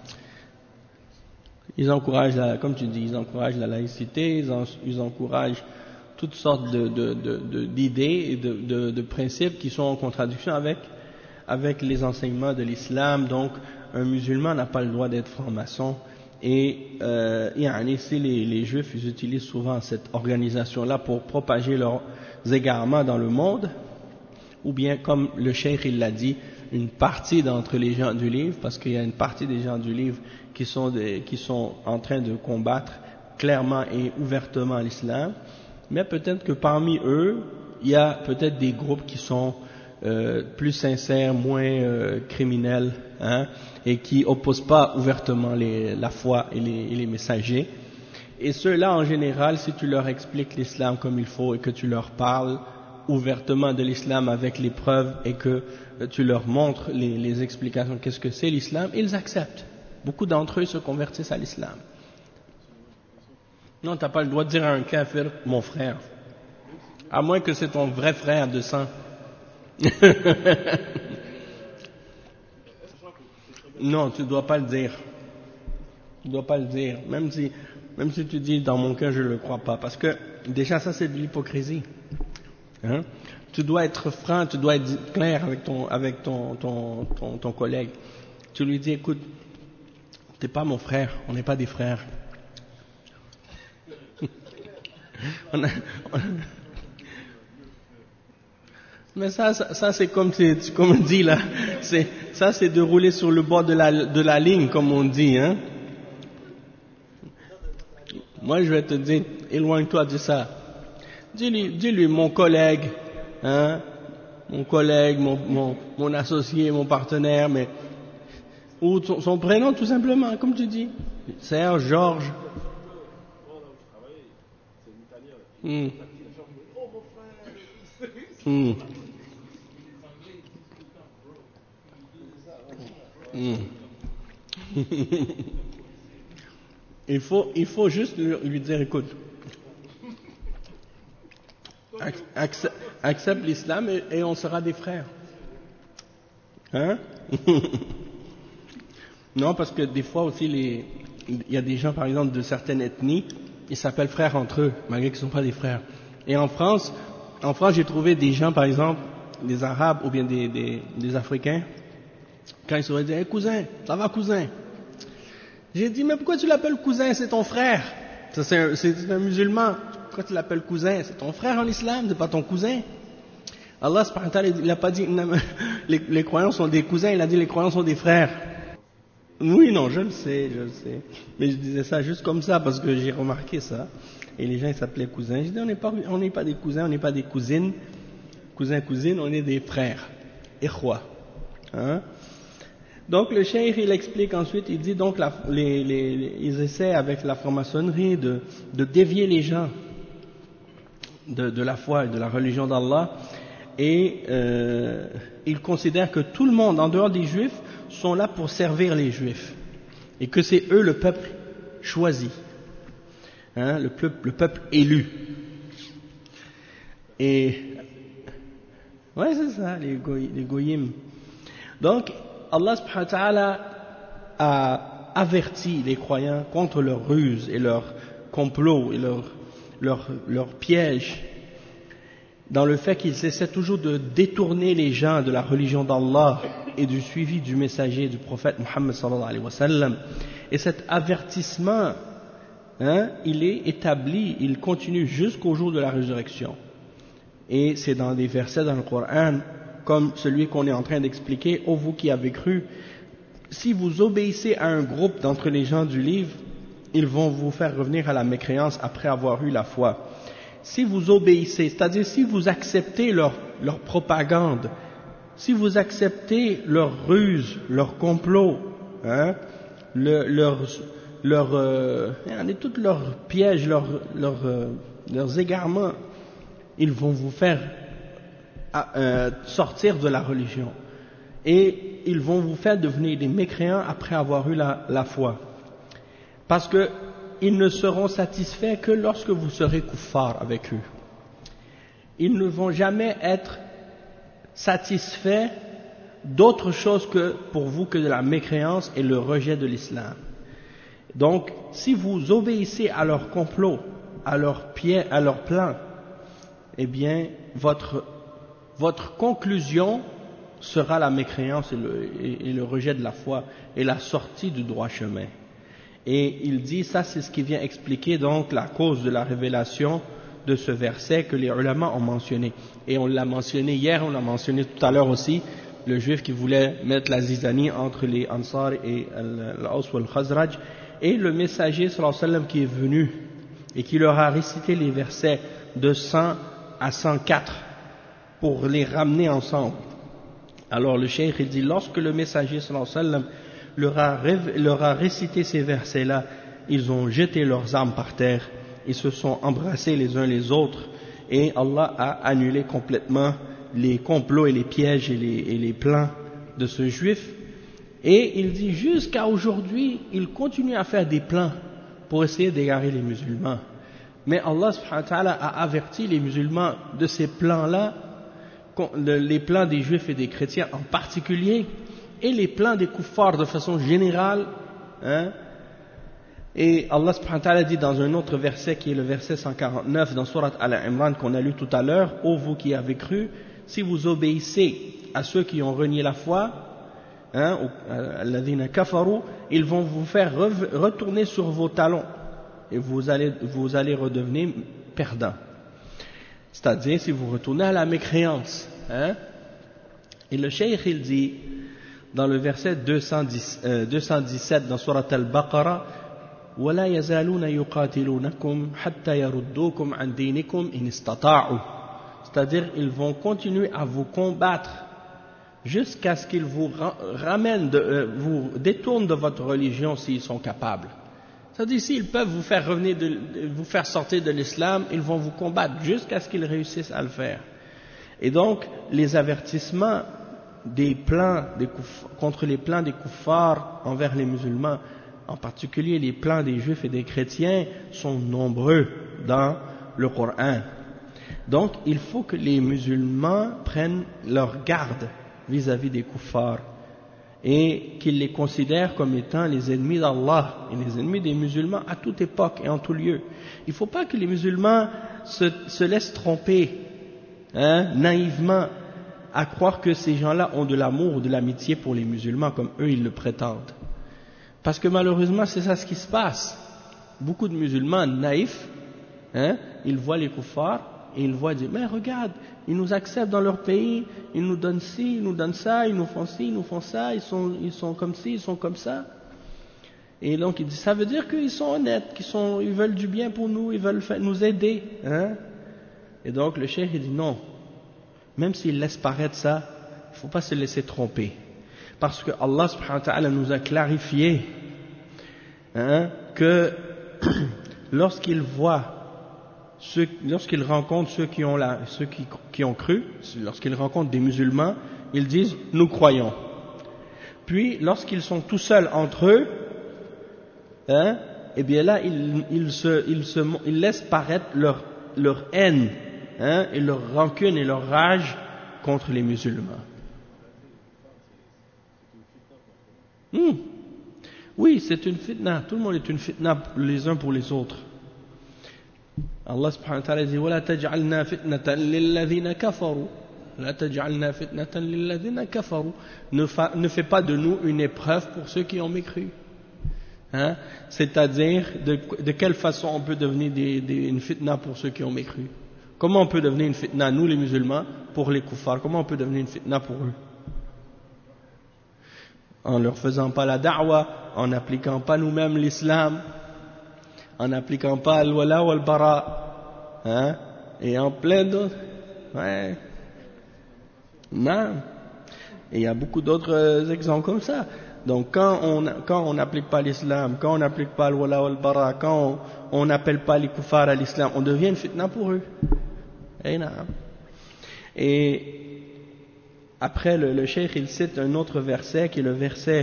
A: Ils encouragent, comme tu dis, ils encouragent la laïcité, ils encouragent toutes sortes d'idées et de principes qui sont en contradiction avec les enseignements de l'islam. Donc, un musulman n'a pas le droit d'être franc-maçon. Et ici, les juifs, ils utilisent souvent cette organisation-là pour propager leurs égarements dans le monde, ou bien, comme le cheikh il l'a dit, une partie d'entre les gens du livre, parce qu'il y a une partie des gens du livre qui sont en train de combattre clairement et ouvertement l'islam, mais peut-être que parmi eux, il y a peut-être des groupes qui sont plus sincères, moins criminels, hein, et qui opposent pas ouvertement la foi et les messagers. Et ceux-là, en général, si tu leur expliques l'islam comme il faut et que tu leur parles ouvertement de l'islam avec les preuves et que tu leur montres les explications, qu'est-ce que c'est l'islam, ils acceptent. Beaucoup d'entre eux se convertissent à l'islam. Non, tu n'as pas le droit de dire à un kafir, mon frère. À moins que c'est ton vrai frère de sang. Non, tu ne dois pas le dire. Tu ne dois pas le dire. Même si tu dis dans mon cœur, je ne le crois pas. Parce que déjà, ça c'est de l'hypocrisie. Hein? Tu dois être franc, tu dois être clair avec ton collègue. Tu lui dis, écoute, t'es pas mon frère, on n'est pas des frères. Mais ça c'est comme on dit là, ça c'est de rouler sur le bord de la ligne, comme on dit, hein. Moi je vais te dire, éloigne-toi de ça. Dis-lui, mon collègue, hein, mon collègue, mon associé, mon partenaire, mais ou son prénom tout simplement, comme tu dis, Serge, Georges. Il faut juste lui dire, écoute, accepte l'islam et on sera des frères. Hein? Non, parce que des fois aussi, il y a des gens, par exemple, de certaines ethnies, ils s'appellent frères entre eux, malgré qu'ils ne sont pas des frères. Et en France, j'ai trouvé des gens, par exemple, des Arabes ou bien des Africains, quand ils se sont dit, hey, cousin, ça va cousin? J'ai dit, mais pourquoi tu l'appelles cousin? C'est ton frère. C'est un musulman. Pourquoi tu l'appelles cousin? C'est ton frère en islam, c'est pas ton cousin. Allah subhanahu wa ta'ala, il n'a pas dit, les croyants sont des cousins, il a dit les croyants sont des frères. Oui, non, je le sais. Mais je disais ça juste comme ça parce que j'ai remarqué ça. Et les gens, ils s'appelaient cousins. Je dis, on n'est pas des cousins, on n'est pas des cousines. Cousins, cousines, on est des frères. Ikhwa. Hein? Donc le cheikh, il explique ensuite, il dit donc, ils essaient avec la franc-maçonnerie de dévier les gens de la foi et de la religion d'Allah. Et ils considèrent que tout le monde, en dehors des juifs, sont là pour servir les juifs. Et que c'est eux le peuple choisi. Hein, le peuple élu. Et ouais, c'est ça, les goyim. Donc, Allah subhanahu wa ta'ala a averti les croyants contre leurs ruses et leurs complots et leurs pièges, dans le fait qu'ils essaient toujours de détourner les gens de la religion d'Allah et du suivi du messager du prophète Muhammad sallallahu alayhi wa sallam. Et cet avertissement, hein, il est établi, il continue jusqu'au jour de la résurrection. Et c'est dans des versets dans le Coran, comme celui qu'on est en train d'expliquer, ô vous qui avez cru, si vous obéissez à un groupe d'entre les gens du livre, ils vont vous faire revenir à la mécréance après avoir eu la foi. Si vous obéissez, c'est-à-dire si vous acceptez leur propagande, si vous acceptez leurs ruses, leurs complots, hein, tous leurs pièges, leurs égarements, ils vont vous faire sortir de la religion. Et ils vont vous faire devenir des mécréants après avoir eu la foi. Parce que ils ne seront satisfaits que lorsque vous serez kuffar avec eux. Ils ne vont jamais être satisfaits d'autre chose que pour vous que de la mécréance et le rejet de l'islam. Donc, si vous obéissez à leurs complots, à leurs plans, eh bien, votre conclusion sera la mécréance et le rejet de la foi et la sortie du droit chemin. Et il dit, ça c'est ce qui vient expliquer donc la cause de la révélation de ce verset que les ulama ont mentionné. Et on l'a mentionné hier, on l'a mentionné tout à l'heure aussi, le juif qui voulait mettre la zizanie entre les Ansar et l'Aws wal Khazraj, et le messager sallallahu alayhi wa sallam qui est venu et qui leur a récité les versets de 100 à 104 pour les ramener ensemble. Alors le cheikh il dit, lorsque le messager sallallahu alayhi wa sallam leur a récité ces versets-là, ils ont jeté leurs armes par terre, ils se sont embrassés les uns les autres, et Allah a annulé complètement les complots et les pièges et les plans de ce juif. Et il dit, jusqu'à aujourd'hui, il continue à faire des plans pour essayer d'égarer les musulmans. Mais Allah subhanahu wa ta'ala a averti les musulmans de ces plans-là, les plans des juifs et des chrétiens en particulier, et les plans des kuffars de façon générale, hein. Et Allah subhanahu wa ta'ala dit dans un autre verset qui est le verset 149 dans Surat Al-Imran qu'on a lu tout à l'heure, ô vous qui avez cru, si vous obéissez à ceux qui ont renié la foi, hein, alladhina kafaru, ils vont vous faire retourner sur vos talons et vous allez redevenir perdants. C'est-à-dire si vous retournez à la mécréance, hein. Et le cheikh il dit dans le verset 217 dans Surat Al-Baqarah, وَلَا يَزَالُونَ يُقَاتِلُونَكُمْ حَتَّى يَرُدُّوكُمْ عَنْ دِينِكُمْ إِنِ اسْتَطَاعُوا. c'est-à-dire ils vont continuer à vous combattre jusqu'à ce qu'ils vous ramènent, vous détournent de votre religion s'ils sont capables. C'est-à-dire s'ils peuvent vous faire revenir, vous faire sortir de l'islam, ils vont vous combattre jusqu'à ce qu'ils réussissent à le faire. Et donc les avertissements des plans contre les plans des kuffars envers les musulmans, en particulier les plans des juifs et des chrétiens, sont nombreux dans le Coran. Donc il faut que les musulmans prennent leur garde vis-à-vis des kuffars et qu'ils les considèrent comme étant les ennemis d'Allah et les ennemis des musulmans à toute époque et en tout lieu. Il ne faut pas que les musulmans se laissent tromper naïvement à croire que ces gens-là ont de l'amour ou de l'amitié pour les musulmans comme eux ils le prétendent. Parce que malheureusement c'est ça ce qui se passe. Beaucoup de musulmans naïfs, ils voient les kuffars et ils voient dire mais regarde, ils nous acceptent dans leur pays, ils nous donnent ci, ils nous donnent ça, ils nous font ci, ils nous font ça, ils sont comme ci, ils sont comme ça. Et donc il dit ça veut dire qu'ils sont honnêtes, ils veulent du bien pour nous, ils veulent nous aider. Et donc le cheikh il dit non, même s'ils laissent paraître ça, il ne faut pas se laisser tromper. Parce que Allah subhanahu wa ta'ala nous a clarifié que lorsqu'ils rencontrent ceux qui ont cru, lorsqu'ils rencontrent des musulmans, ils disent nous croyons. Puis lorsqu'ils sont tout seuls entre eux, et bien là ils laissent paraître leur haine et leur rancune et leur rage contre les musulmans. Oui, c'est une fitna, tout le monde est une fitna les uns pour les autres. Allah subhanahu wa ta'ala dit وَلَا تَجْعَلْنَا فِتْنَةً لِلَّذِينَ كَفَرُوا لَا تَجْعَلْنَا فِتْنَةً لِلَّذِينَ كَفَرُوا ne fais pas de nous une épreuve pour ceux qui ont mécru. C'est-à-dire de quelle façon on peut devenir une fitna pour ceux qui ont mécru. Comment on peut devenir une fitna, nous les musulmans, pour les kuffars? Comment on peut devenir une fitna pour eux? En leur faisant pas la da'wa, en n'appliquant pas nous-mêmes l'islam, en n'appliquant pas al-wala ou al-bara, et en plein d'autres. Non. Et il y a beaucoup d'autres exemples comme ça. Donc quand on n'applique pas l'islam, quand on n'applique pas al-wala ou al-bara, quand on n'appelle pas les kuffars à l'islam, on devient une fitna pour eux. Et après le cheikh il cite un autre verset qui est le verset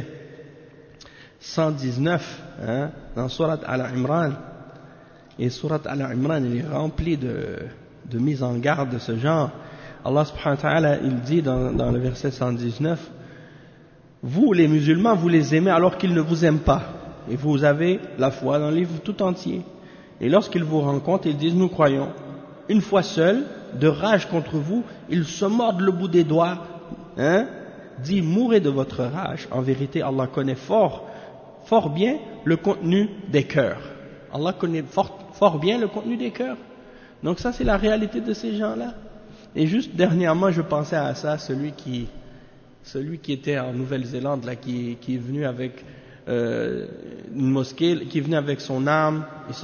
A: 119 dans Surat Al-Imran. Et Surat Al-Imran il est rempli de mise en garde de ce genre. Allah subhanahu wa ta'ala il dit dans le verset 119: vous les musulmans vous les aimez alors qu'ils ne vous aiment pas, et vous avez la foi dans le livre tout entier, et lorsqu'ils vous rencontrent ils disent nous croyons. Une fois seuls, de rage contre vous, ils se mordent le bout des doigts, dit mourrez de votre rage. En vérité Allah connaît fort bien le contenu des cœurs. Allah connaît fort bien le contenu des cœurs. Donc ça c'est la réalité de ces gens-là. Et juste dernièrement je pensais à ça, celui qui était en Nouvelle-Zélande là, qui est venu avec une mosquée, qui est venu avec son arme,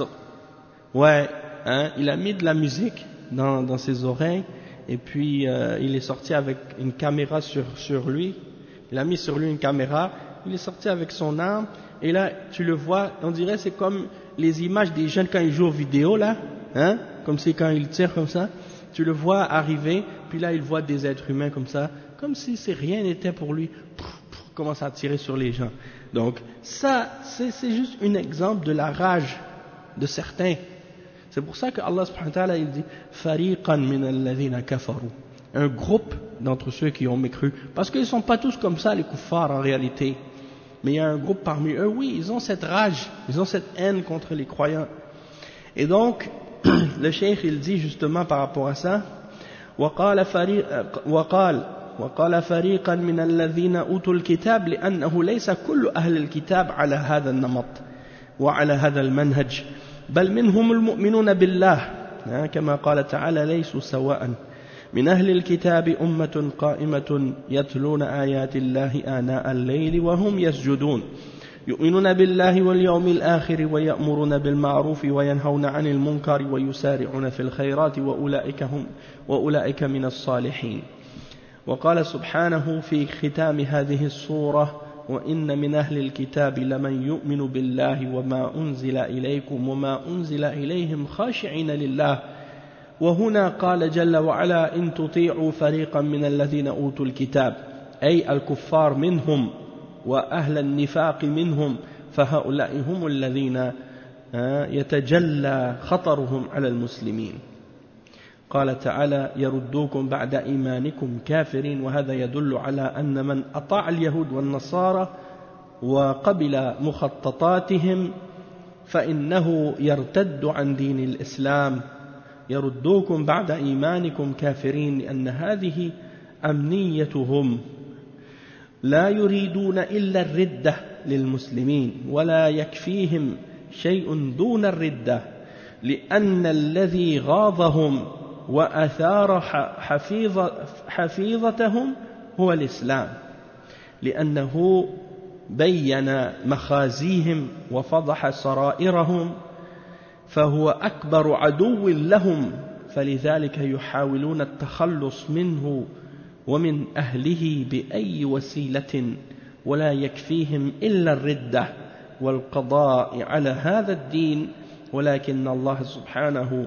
A: il a mis de la musique dans ses oreilles, et puis il est sorti avec une caméra sur lui, il a mis sur lui une caméra, il est sorti avec son arme, et là tu le vois, on dirait c'est comme les images des jeunes quand ils jouent aux vidéos là, comme c'est quand ils tirent comme ça, tu le vois arriver, puis là il voit des êtres humains comme ça, comme si rien n'était pour lui, commence à tirer sur les gens. Donc ça c'est juste un exemple de la rage de certains. C'est pour ça que Allah subhanahu wa ta'ala il dit fariqan min alladhina kafaru, un groupe d'entre ceux qui ont mécru, parce qu'ils ne sont pas tous comme ça les kuffars en réalité, mais il y a un groupe parmi eux, oui, ils ont cette rage, ils ont cette haine contre les croyants. Et donc le cheikh il dit justement par rapport à ça وقال فريقا من الذين أوتوا الكتاب لأنه ليس كل أهل الكتاب على هذا النمط وعلى هذا المنهج بل منهم المؤمنون بالله كما قال تعالى ليسوا سواء من أهل الكتاب أمة قائمة يتلون آيات الله آناء الليل وهم يسجدون يؤمنون بالله واليوم الآخر ويأمرون بالمعروف وينهون عن المنكر ويسارعون في الخيرات وأولئك من الصالحين. وقال سبحانه في ختام هذه السورة: وإن من أهل الكتاب لمن يؤمن بالله وما أنزل إليكم وما أنزل إليهم خاشعين لله. وهنا قال جل وعلا: إن تطيعوا فريقا من الذين أوتوا الكتاب، أي الكفار منهم وأهل النفاق منهم، فهؤلاء هم الذين يتجلى خطرهم على المسلمين. قال تعالى: يردوكم بعد إيمانكم كافرين. وهذا يدل على أن من أطاع اليهود والنصارى وقبل مخططاتهم فإنه يرتد عن دين الإسلام. يردوكم بعد إيمانكم كافرين، لأن هذه أمنيتهم، لا يريدون إلا الردة للمسلمين، ولا يكفيهم شيء دون الردة، لأن الذي غاضهم وأثار حفيظتهم هو الإسلام، لأنه بين مخازيهم وفضح سرائرهم، فهو أكبر عدو لهم، فلذلك يحاولون التخلص منه ومن أهله بأي وسيلة، ولا يكفيهم إلا الردة والقضاء على هذا الدين. ولكن الله سبحانه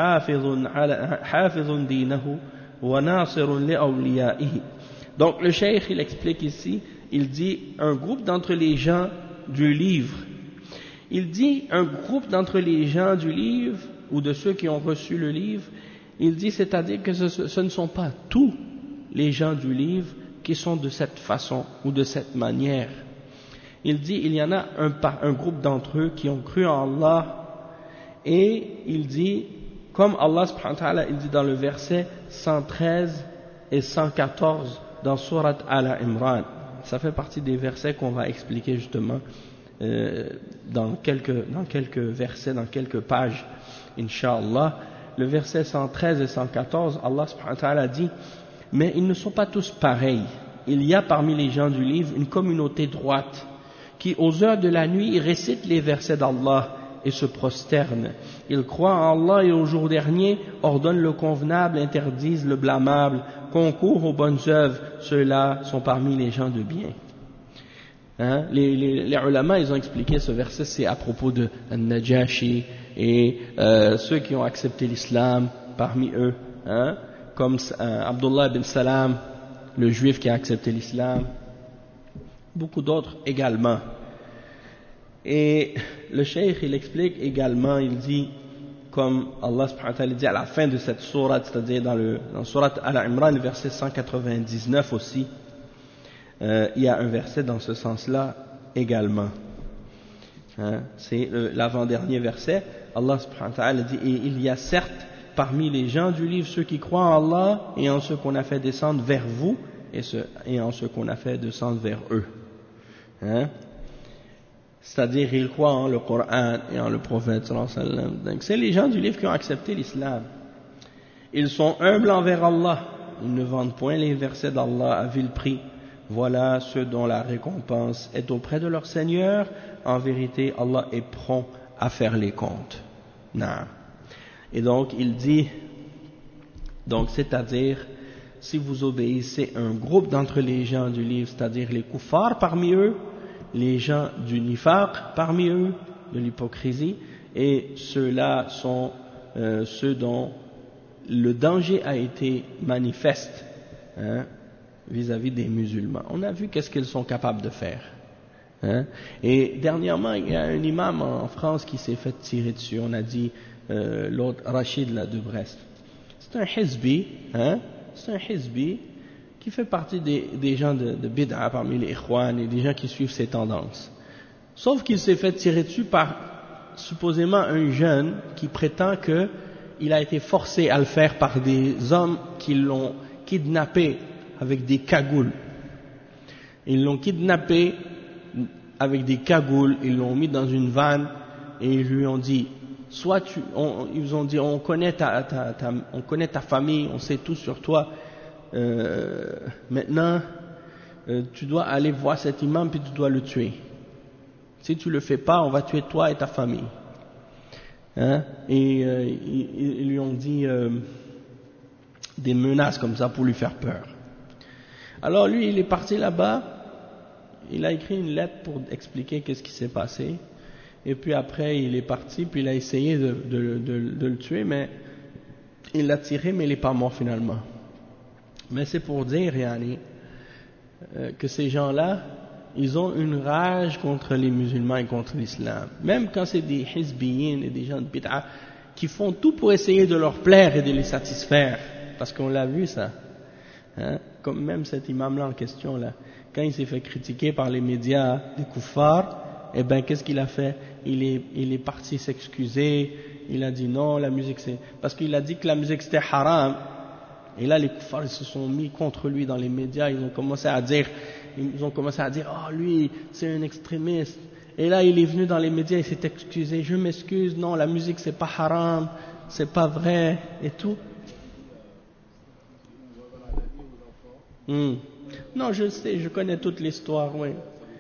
A: حافظ دينه وناصر لأوليائه. Donc le cheikh il explique ici, il dit un groupe d'entre les gens du livre. Il dit un groupe d'entre les gens du livre ou de ceux qui ont reçu le livre. Il dit, c'est-à-dire que ce ne sont pas tous les gens du livre qui sont de cette façon ou de cette manière. Il dit, il y en a un groupe d'entre eux qui ont cru en Allah, et il dit, comme Allah subhanahu wa ta'ala, il dit dans le verset 113 et 114 dans Surat Al-Imran. Ça fait partie des versets qu'on va expliquer justement dans quelques versets, dans quelques pages, Inch'Allah. Le verset 113 et 114, Allah subhanahu wa ta'ala dit: mais ils ne sont pas tous pareils. Il y a parmi les gens du livre une communauté droite qui, aux heures de la nuit, récite les versets d'Allah et se prosternent. Ils croient en Allah et au jour dernier, ordonnent le convenable, interdisent le blâmable, concourent aux bonnes œuvres. Ceux-là sont parmi les gens de bien. Hein? Les ulama, ils ont expliqué ce verset, c'est à propos de Najashi et ceux qui ont accepté l'islam parmi eux, hein? Comme Abdullah ibn Salam, le juif qui a accepté l'islam, beaucoup d'autres également. Et le cheikh il explique également, il dit, comme Allah subhanahu wa ta'ala dit à la fin de cette sourate, c'est-à-dire dans Surat Al-Imran, verset 199 aussi, il y a un verset dans ce sens-là également. Hein, c'est l'avant-dernier verset. Allah subhanahu wa ta'ala dit: et il y a certes parmi les gens du livre ceux qui croient en Allah et en ceux qu'on a fait descendre vers vous et en ceux qu'on a fait descendre vers eux. Hein? C'est-à-dire ils croient en le Coran et en le prophète sallallahu alayhi wa sallam. Donc c'est les gens du livre qui ont accepté l'islam. Ils sont humbles envers Allah, ils ne vendent point les versets d'Allah à vil prix. Voilà ceux dont la récompense est auprès de leur Seigneur. En vérité, Allah est prompt à faire les comptes. Non. Et donc il dit, donc c'est-à-dire, si vous obéissez un groupe d'entre les gens du livre, c'est-à-dire les kuffars parmi eux, les gens du nifaq parmi eux, de l'hypocrisie, et ceux-là sont ceux dont le danger a été manifeste, hein, vis-à-vis des musulmans. On a vu qu'est-ce qu'ils sont capables de faire. Hein. Et dernièrement, il y a un imam en France qui s'est fait tirer dessus. On a dit l'autre, Rachid là, de Brest. C'est un hizbi, hein, c'est un hizbi qui fait partie des gens de bid'a parmi les ikhwan et des gens qui suivent ces tendances. Sauf qu'il s'est fait tirer dessus par supposément un jeune qui prétend qu'il a été forcé à le faire par des hommes qui l'ont kidnappé avec des cagoules. Ils l'ont kidnappé avec des cagoules, ils l'ont mis dans une vanne et ils lui ont dit, ils ont dit, on connaît ta famille, on sait tout sur toi, maintenant tu dois aller voir cet imam puis tu dois le tuer. Si tu le fais pas, on va tuer toi et ta famille. Hein? Et ils lui ont dit des menaces comme ça pour lui faire peur. Alors lui, il est parti là-bas, il a écrit une lettre pour expliquer qu'est-ce qui s'est passé. Et puis après, il est parti, puis il a essayé de le tuer, mais il l'a tiré, mais il n'est pas mort finalement. Mais c'est pour dire, Yani, que ces gens-là, ils ont une rage contre les musulmans et contre l'islam. Même quand c'est des hizbiyin et des gens de bid'a qui font tout pour essayer de leur plaire et de les satisfaire. Parce qu'on l'a vu ça. Hein? Comme même cet imam-là en question, là, quand il s'est fait critiquer par les médias des kuffars, eh ben qu'est-ce qu'il a fait? Il est parti s'excuser, il a dit non, la musique c'est... Parce qu'il a dit que la musique c'était haram. Et là, les kuffars, ils se sont mis contre lui dans les médias, ils ont commencé à dire, oh, lui, c'est un extrémiste. Et là, il est venu dans les médias, il s'est excusé, je m'excuse, non, la musique, c'est pas haram, c'est pas vrai, et tout. Non, je sais, je connais toute l'histoire, oui.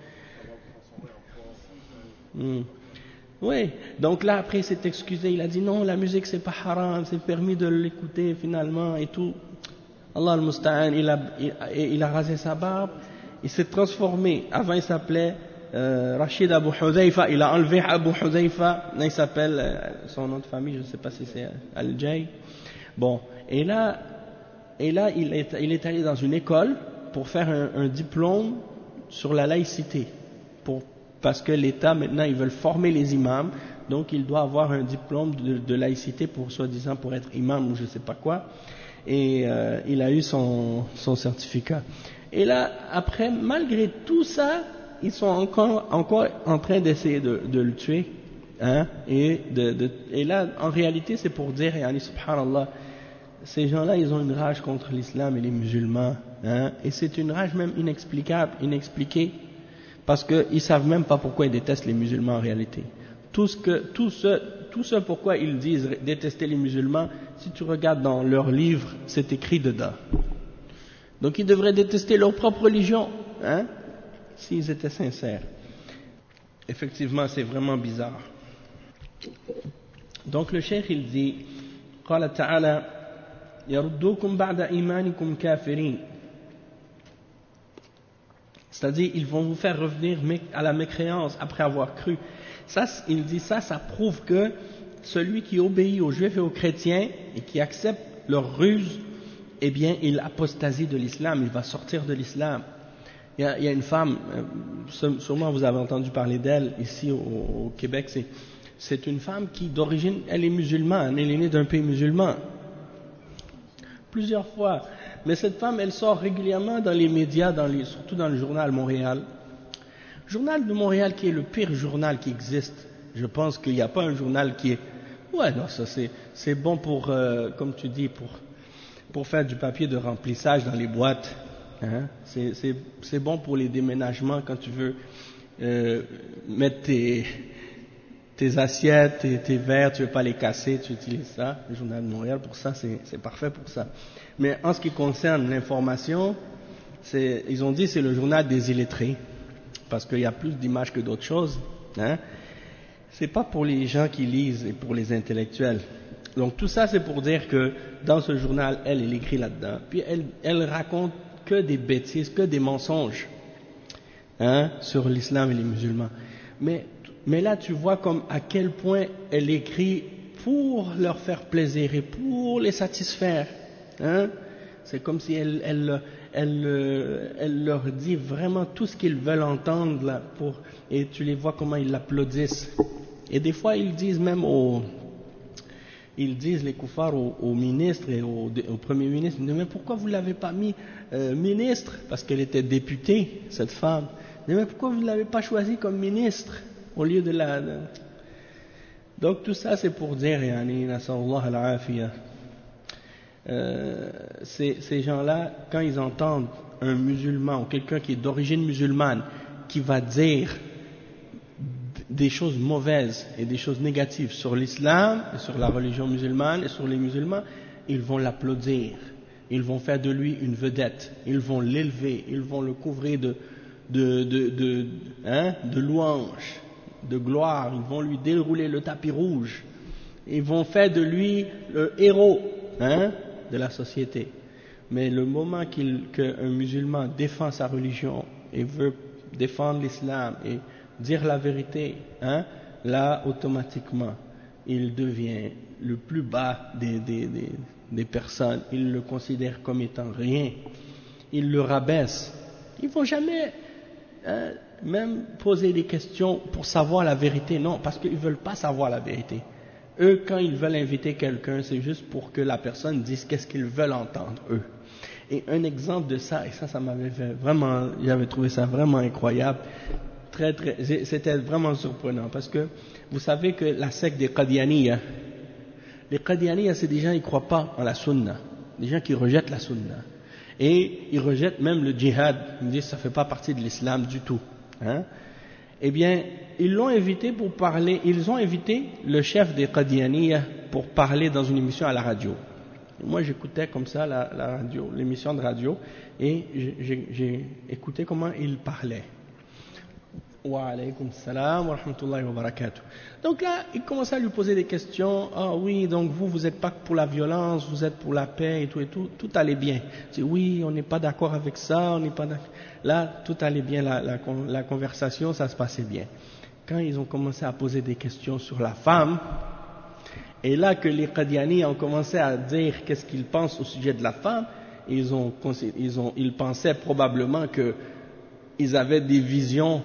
A: Oui, donc là, après, il s'est excusé, il a dit non, la musique, c'est pas haram, c'est permis de l'écouter finalement, et tout. Allah al-Musta'an, il a rasé sa barbe, il s'est transformé. Avant, il s'appelait Rachid Abu Hudhayfa, il a enlevé Abu Hudhayfa, là, il s'appelle, son nom de famille, je ne sais pas si c'est Al-Jay. Bon, et là il est allé dans une école pour faire un diplôme sur la laïcité, parce que l'État, maintenant, ils veulent former les imams, donc il doit avoir un diplôme de laïcité pour, soi-disant, pour être imam ou je ne sais pas quoi. Et il a eu son certificat. Et là, après, malgré tout ça, ils sont encore en train d'essayer de le tuer. Hein, et là, en réalité, c'est pour dire, yani, subhanallah, ces gens-là, ils ont une rage contre l'islam et les musulmans. Hein, et c'est une rage même inexplicable, inexpliquée, parce qu'ils ne savent même pas pourquoi ils détestent les musulmans en réalité. Tout ce pourquoi ils disent détester les musulmans, si tu regardes dans leurs livres, c'est écrit dedans. Donc ils devraient détester leur propre religion, hein, s'ils étaient sincères. Effectivement, c'est vraiment bizarre. Donc le cheikh, il dit, قال تعالى يردوكم بعد إيمانكم كافرين. C'est-à-dire, ils vont vous faire revenir à la mécréance après avoir cru. Ça, il dit ça prouve que celui qui obéit aux juifs et aux chrétiens et qui accepte leur ruse, eh bien, il apostasie de l'islam, il va sortir de l'islam. Il y a une femme, sûrement vous avez entendu parler d'elle ici au Québec, c'est une femme qui d'origine, elle est musulmane, elle est née d'un pays musulman. Plusieurs fois. Mais cette femme, elle sort régulièrement dans les médias, surtout dans le journal Montréal. Le journal de Montréal qui est le pire journal qui existe. Je pense qu'il n'y a pas un journal qui est... Ouais, non, ça c'est bon pour, comme tu dis, pour faire du papier de remplissage dans les boîtes. Hein? C'est bon pour les déménagements quand tu veux mettre tes assiettes, tes verres, tu ne veux pas les casser, tu utilises ça. Le journal de Montréal, pour ça, c'est parfait pour ça. Mais en ce qui concerne l'information, ils ont dit c'est le journal des illettrés, parce qu'il y a plus d'images que d'autres choses. Hein. C'est pas pour les gens qui lisent et pour les intellectuels. Donc tout ça c'est pour dire que dans ce journal, elle écrit là-dedans, puis elle raconte que des bêtises, que des mensonges, hein, sur l'islam et les musulmans. Mais là tu vois comme à quel point elle écrit pour leur faire plaisir et pour les satisfaire. Hein? C'est comme si elle leur dit vraiment tout ce qu'ils veulent entendre là, et tu les vois comment ils l'applaudissent. Et des fois ils disent même les koufars au ministre et au premier ministre, ils disent, mais pourquoi vous ne l'avez pas mis ministre? Parce qu'elle était députée, cette femme. Ils disent, mais pourquoi vous ne l'avez pas choisi comme ministre au lieu de la... Donc tout ça c'est pour dire, yani, nasallallahu al-afiyah. Ces gens-là, quand ils entendent un musulman ou quelqu'un qui est d'origine musulmane qui va dire des choses mauvaises et des choses négatives sur l'islam, et sur la religion musulmane et sur les musulmans, ils vont l'applaudir, ils vont faire de lui une vedette, ils vont l'élever, ils vont le couvrir de louanges, de gloire, ils vont lui dérouler le tapis rouge, ils vont faire de lui le héros de la société. Mais le moment qu'un musulman défend sa religion et veut défendre l'islam et dire la vérité, là automatiquement il devient le plus bas des personnes, il le considère comme étant rien, il le rabaisse. Ils ne vont jamais même poser des questions pour savoir la vérité, non, parce qu'ils ne veulent pas savoir la vérité. Eux, quand ils veulent inviter quelqu'un, c'est juste pour que la personne dise qu'est-ce qu'ils veulent entendre, eux. Et un exemple de ça, et ça m'avait fait vraiment, j'avais trouvé ça vraiment incroyable, c'était vraiment surprenant, parce que vous savez que la secte des Qadianiyya, les Qadianiyya, c'est des gens qui ne croient pas en la sunna, des gens qui rejettent la sunna. Et ils rejettent même le djihad, ils disent que ça ne fait pas partie de l'islam du tout. Eh bien, ils l'ont invité pour parler, ils ont invité le chef des Qadianiyya pour parler dans une émission à la radio. Et moi j'écoutais comme ça la radio, l'émission de radio, et j'ai écouté comment il parlait. Wa alaykum salam wa rahmatullahi wa barakatuh. Donc là, il commençait à lui poser des questions. Ah oui, donc vous n'êtes pas pour la violence, vous êtes pour la paix et tout allait bien. C'est oui, on n'est pas d'accord avec ça, on n'est pas d'accord. Là, tout allait bien, la conversation, ça se passait bien. Quand ils ont commencé à poser des questions sur la femme, et là que les Qadiani ont commencé à dire qu'est-ce qu'ils pensent au sujet de la femme, ils pensaient probablement qu'ils avaient des visions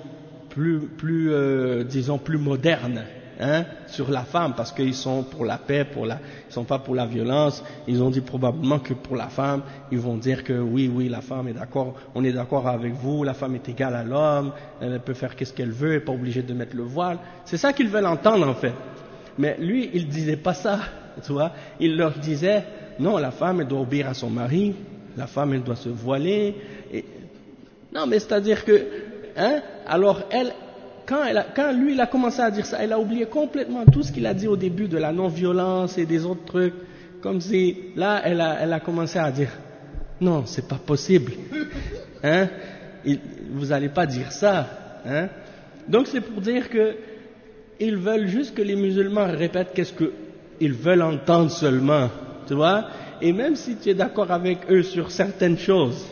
A: disons plus modernes sur la femme, parce qu'ils sont pour la paix, ils sont pas pour la violence. Ils ont dit probablement que pour la femme, ils vont dire que oui, la femme est d'accord, on est d'accord avec vous, la femme est égale à l'homme, elle peut faire qu'est-ce qu'elle veut, elle n'est pas obligée de mettre le voile. C'est ça qu'ils veulent entendre en fait. Mais lui, il disait pas ça, tu vois. Il leur disait, non, la femme, elle doit obéir à son mari, la femme, elle doit se voiler. Non, mais c'est-à-dire que, alors elle, quand lui, il a commencé à dire ça, elle a oublié complètement tout ce qu'il a dit au début de la non-violence et des autres trucs. Comme si, là, elle a commencé à dire, non, c'est pas possible. Vous allez pas dire ça. Donc c'est pour dire que, ils veulent juste que les musulmans répètent qu'est-ce qu'ils veulent entendre seulement, tu vois. Et même si tu es d'accord avec eux sur certaines choses,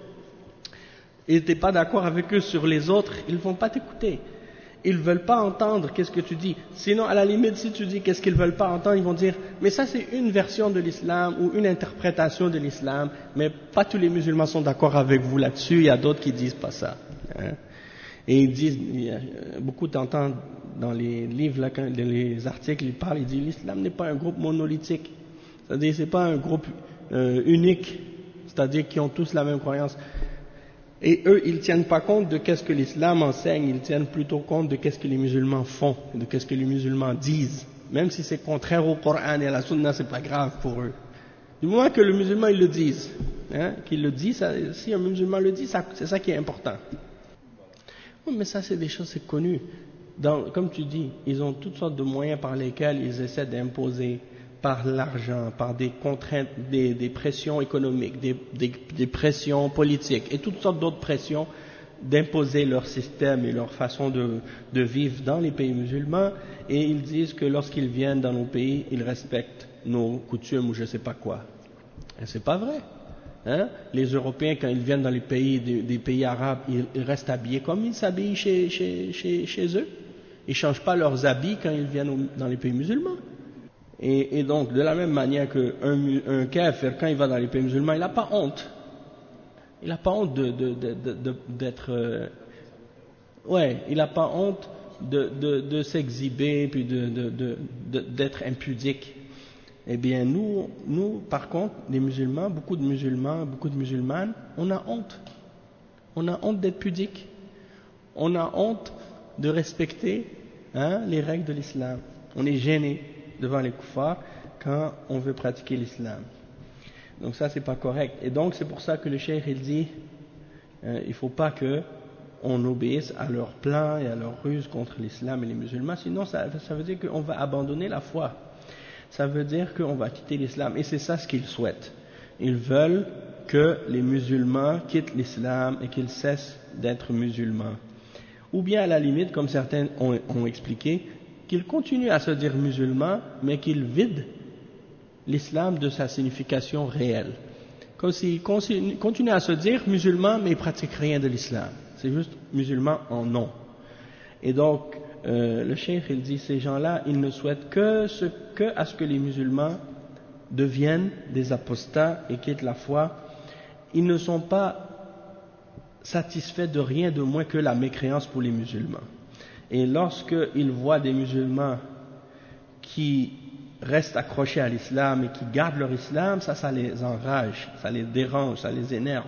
A: et tu n'es pas d'accord avec eux sur les autres, ils ne vont pas t'écouter. Ils ne veulent pas entendre qu'est-ce que tu dis. Sinon, à la limite, si tu dis qu'est-ce qu'ils ne veulent pas entendre, ils vont dire, mais ça c'est une version de l'islam ou une interprétation de l'islam, mais pas tous les musulmans sont d'accord avec vous là-dessus, il y a d'autres qui ne disent pas ça. Et ils disent, beaucoup t'entendent dans les livres, là, quand les articles, ils parlent, ils disent l'islam n'est pas un groupe monolithique, c'est-à-dire c'est pas un groupe unique, c'est-à-dire qui ont tous la même croyance. Et eux, ils tiennent pas compte de qu'est-ce que l'islam enseigne, ils tiennent plutôt compte de qu'est-ce que les musulmans font, de qu'est-ce que les musulmans disent. Même si c'est contraire au Coran et à la Sunna, c'est pas grave pour eux. Du moment que le musulman, ils le disent, qu'il le dit, si un musulman le dit, c'est ça qui est important. Oui, mais ça, c'est des choses, c'est connu. Comme tu dis, ils ont toutes sortes de moyens par lesquels ils essaient d'imposer, par l'argent, par des contraintes, des pressions économiques, des pressions politiques et toutes sortes d'autres pressions, d'imposer leur système et leur façon de vivre dans les pays musulmans. Et ils disent que lorsqu'ils viennent dans nos pays, ils respectent nos coutumes ou je ne sais pas quoi. Et c'est pas vrai. Les Européens, quand ils viennent dans les pays des pays arabes, ils restent habillés comme ils s'habillent chez eux. Ils ne changent pas leurs habits quand ils viennent dans les pays musulmans. Et donc, de la même manière qu'un kafir, quand il va dans les pays musulmans, il n'a pas honte. Il n'a pas honte d'être... il n'a pas honte de s'exhiber puis d'être impudique. Eh bien, nous, par contre, les musulmans, beaucoup de musulmanes, on a honte. On a honte d'être pudique. On a honte de respecter les règles de l'islam. On est gêné devant les kuffars quand on veut pratiquer l'islam. Donc ça, c'est pas correct. Et donc, c'est pour ça que le cheikh, il dit, il ne faut pas qu'on obéisse à leurs plans et à leurs ruses contre l'islam et les musulmans, sinon ça veut dire qu'on va abandonner la foi. Ça veut dire qu'on va quitter l'islam. Et c'est ça ce qu'ils souhaitent. Ils veulent que les musulmans quittent l'islam et qu'ils cessent d'être musulmans. ou bien à la limite, comme certains ont expliqué, qu'il continue à se dire musulman, mais qu'il vide l'islam de sa signification réelle. Comme s'il continue à se dire musulman, mais il ne pratique rien de l'islam. C'est juste musulman en nom. Et donc, le cheikh, il dit, ces gens-là, ils ne souhaitent que à ce que les musulmans deviennent des apostats et quittent la foi. Ils ne sont pas satisfaits de rien de moins que la mécréance pour les musulmans. Et lorsqu'ils voient des musulmans qui restent accrochés à l'islam et qui gardent leur islam, ça les enrage, ça les dérange, ça les énerve.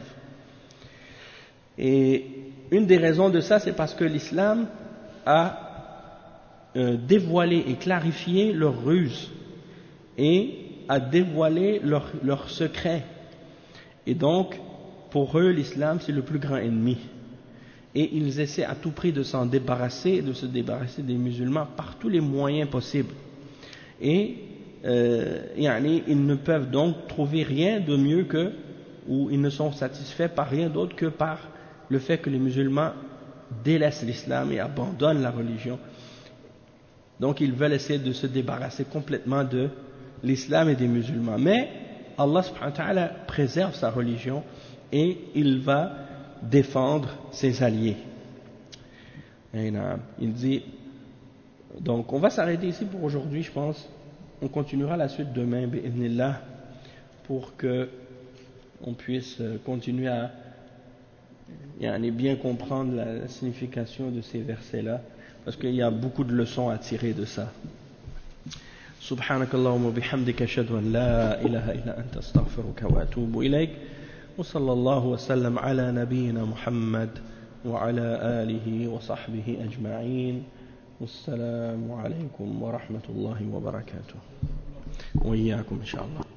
A: Et une des raisons de ça, c'est parce que l'islam a dévoilé et clarifié leurs ruses et a dévoilé leurs secrets. Et donc, pour eux, l'islam, c'est le plus grand ennemi. Et ils essaient à tout prix de s'en débarrasser, de se débarrasser des musulmans par tous les moyens possibles. Et ils ne peuvent donc trouver rien de mieux que, ou ils ne sont satisfaits par rien d'autre que par le fait que les musulmans délaissent l'islam et abandonnent la religion. Donc ils veulent essayer de se débarrasser complètement de l'islam et des musulmans. Mais Allah subhanahu wa ta'ala préserve sa religion et il va défendre ses alliés. Il dit, donc on va s'arrêter ici pour aujourd'hui, je pense. On continuera la suite demain, bi'idhnillah, pour que on puisse continuer à bien comprendre la signification de ces versets-là, parce qu'il y a beaucoup de leçons à tirer de ça. Subhanakallahumma bihamdika ashhadu an la ilaha illa anta astaghfiruka wa atubu ilayk. وصلى الله وسلم على نبينا محمد وعلى آله وصحبه أجمعين والسلام عليكم ورحمة الله وبركاته وإياكم إن شاء الله.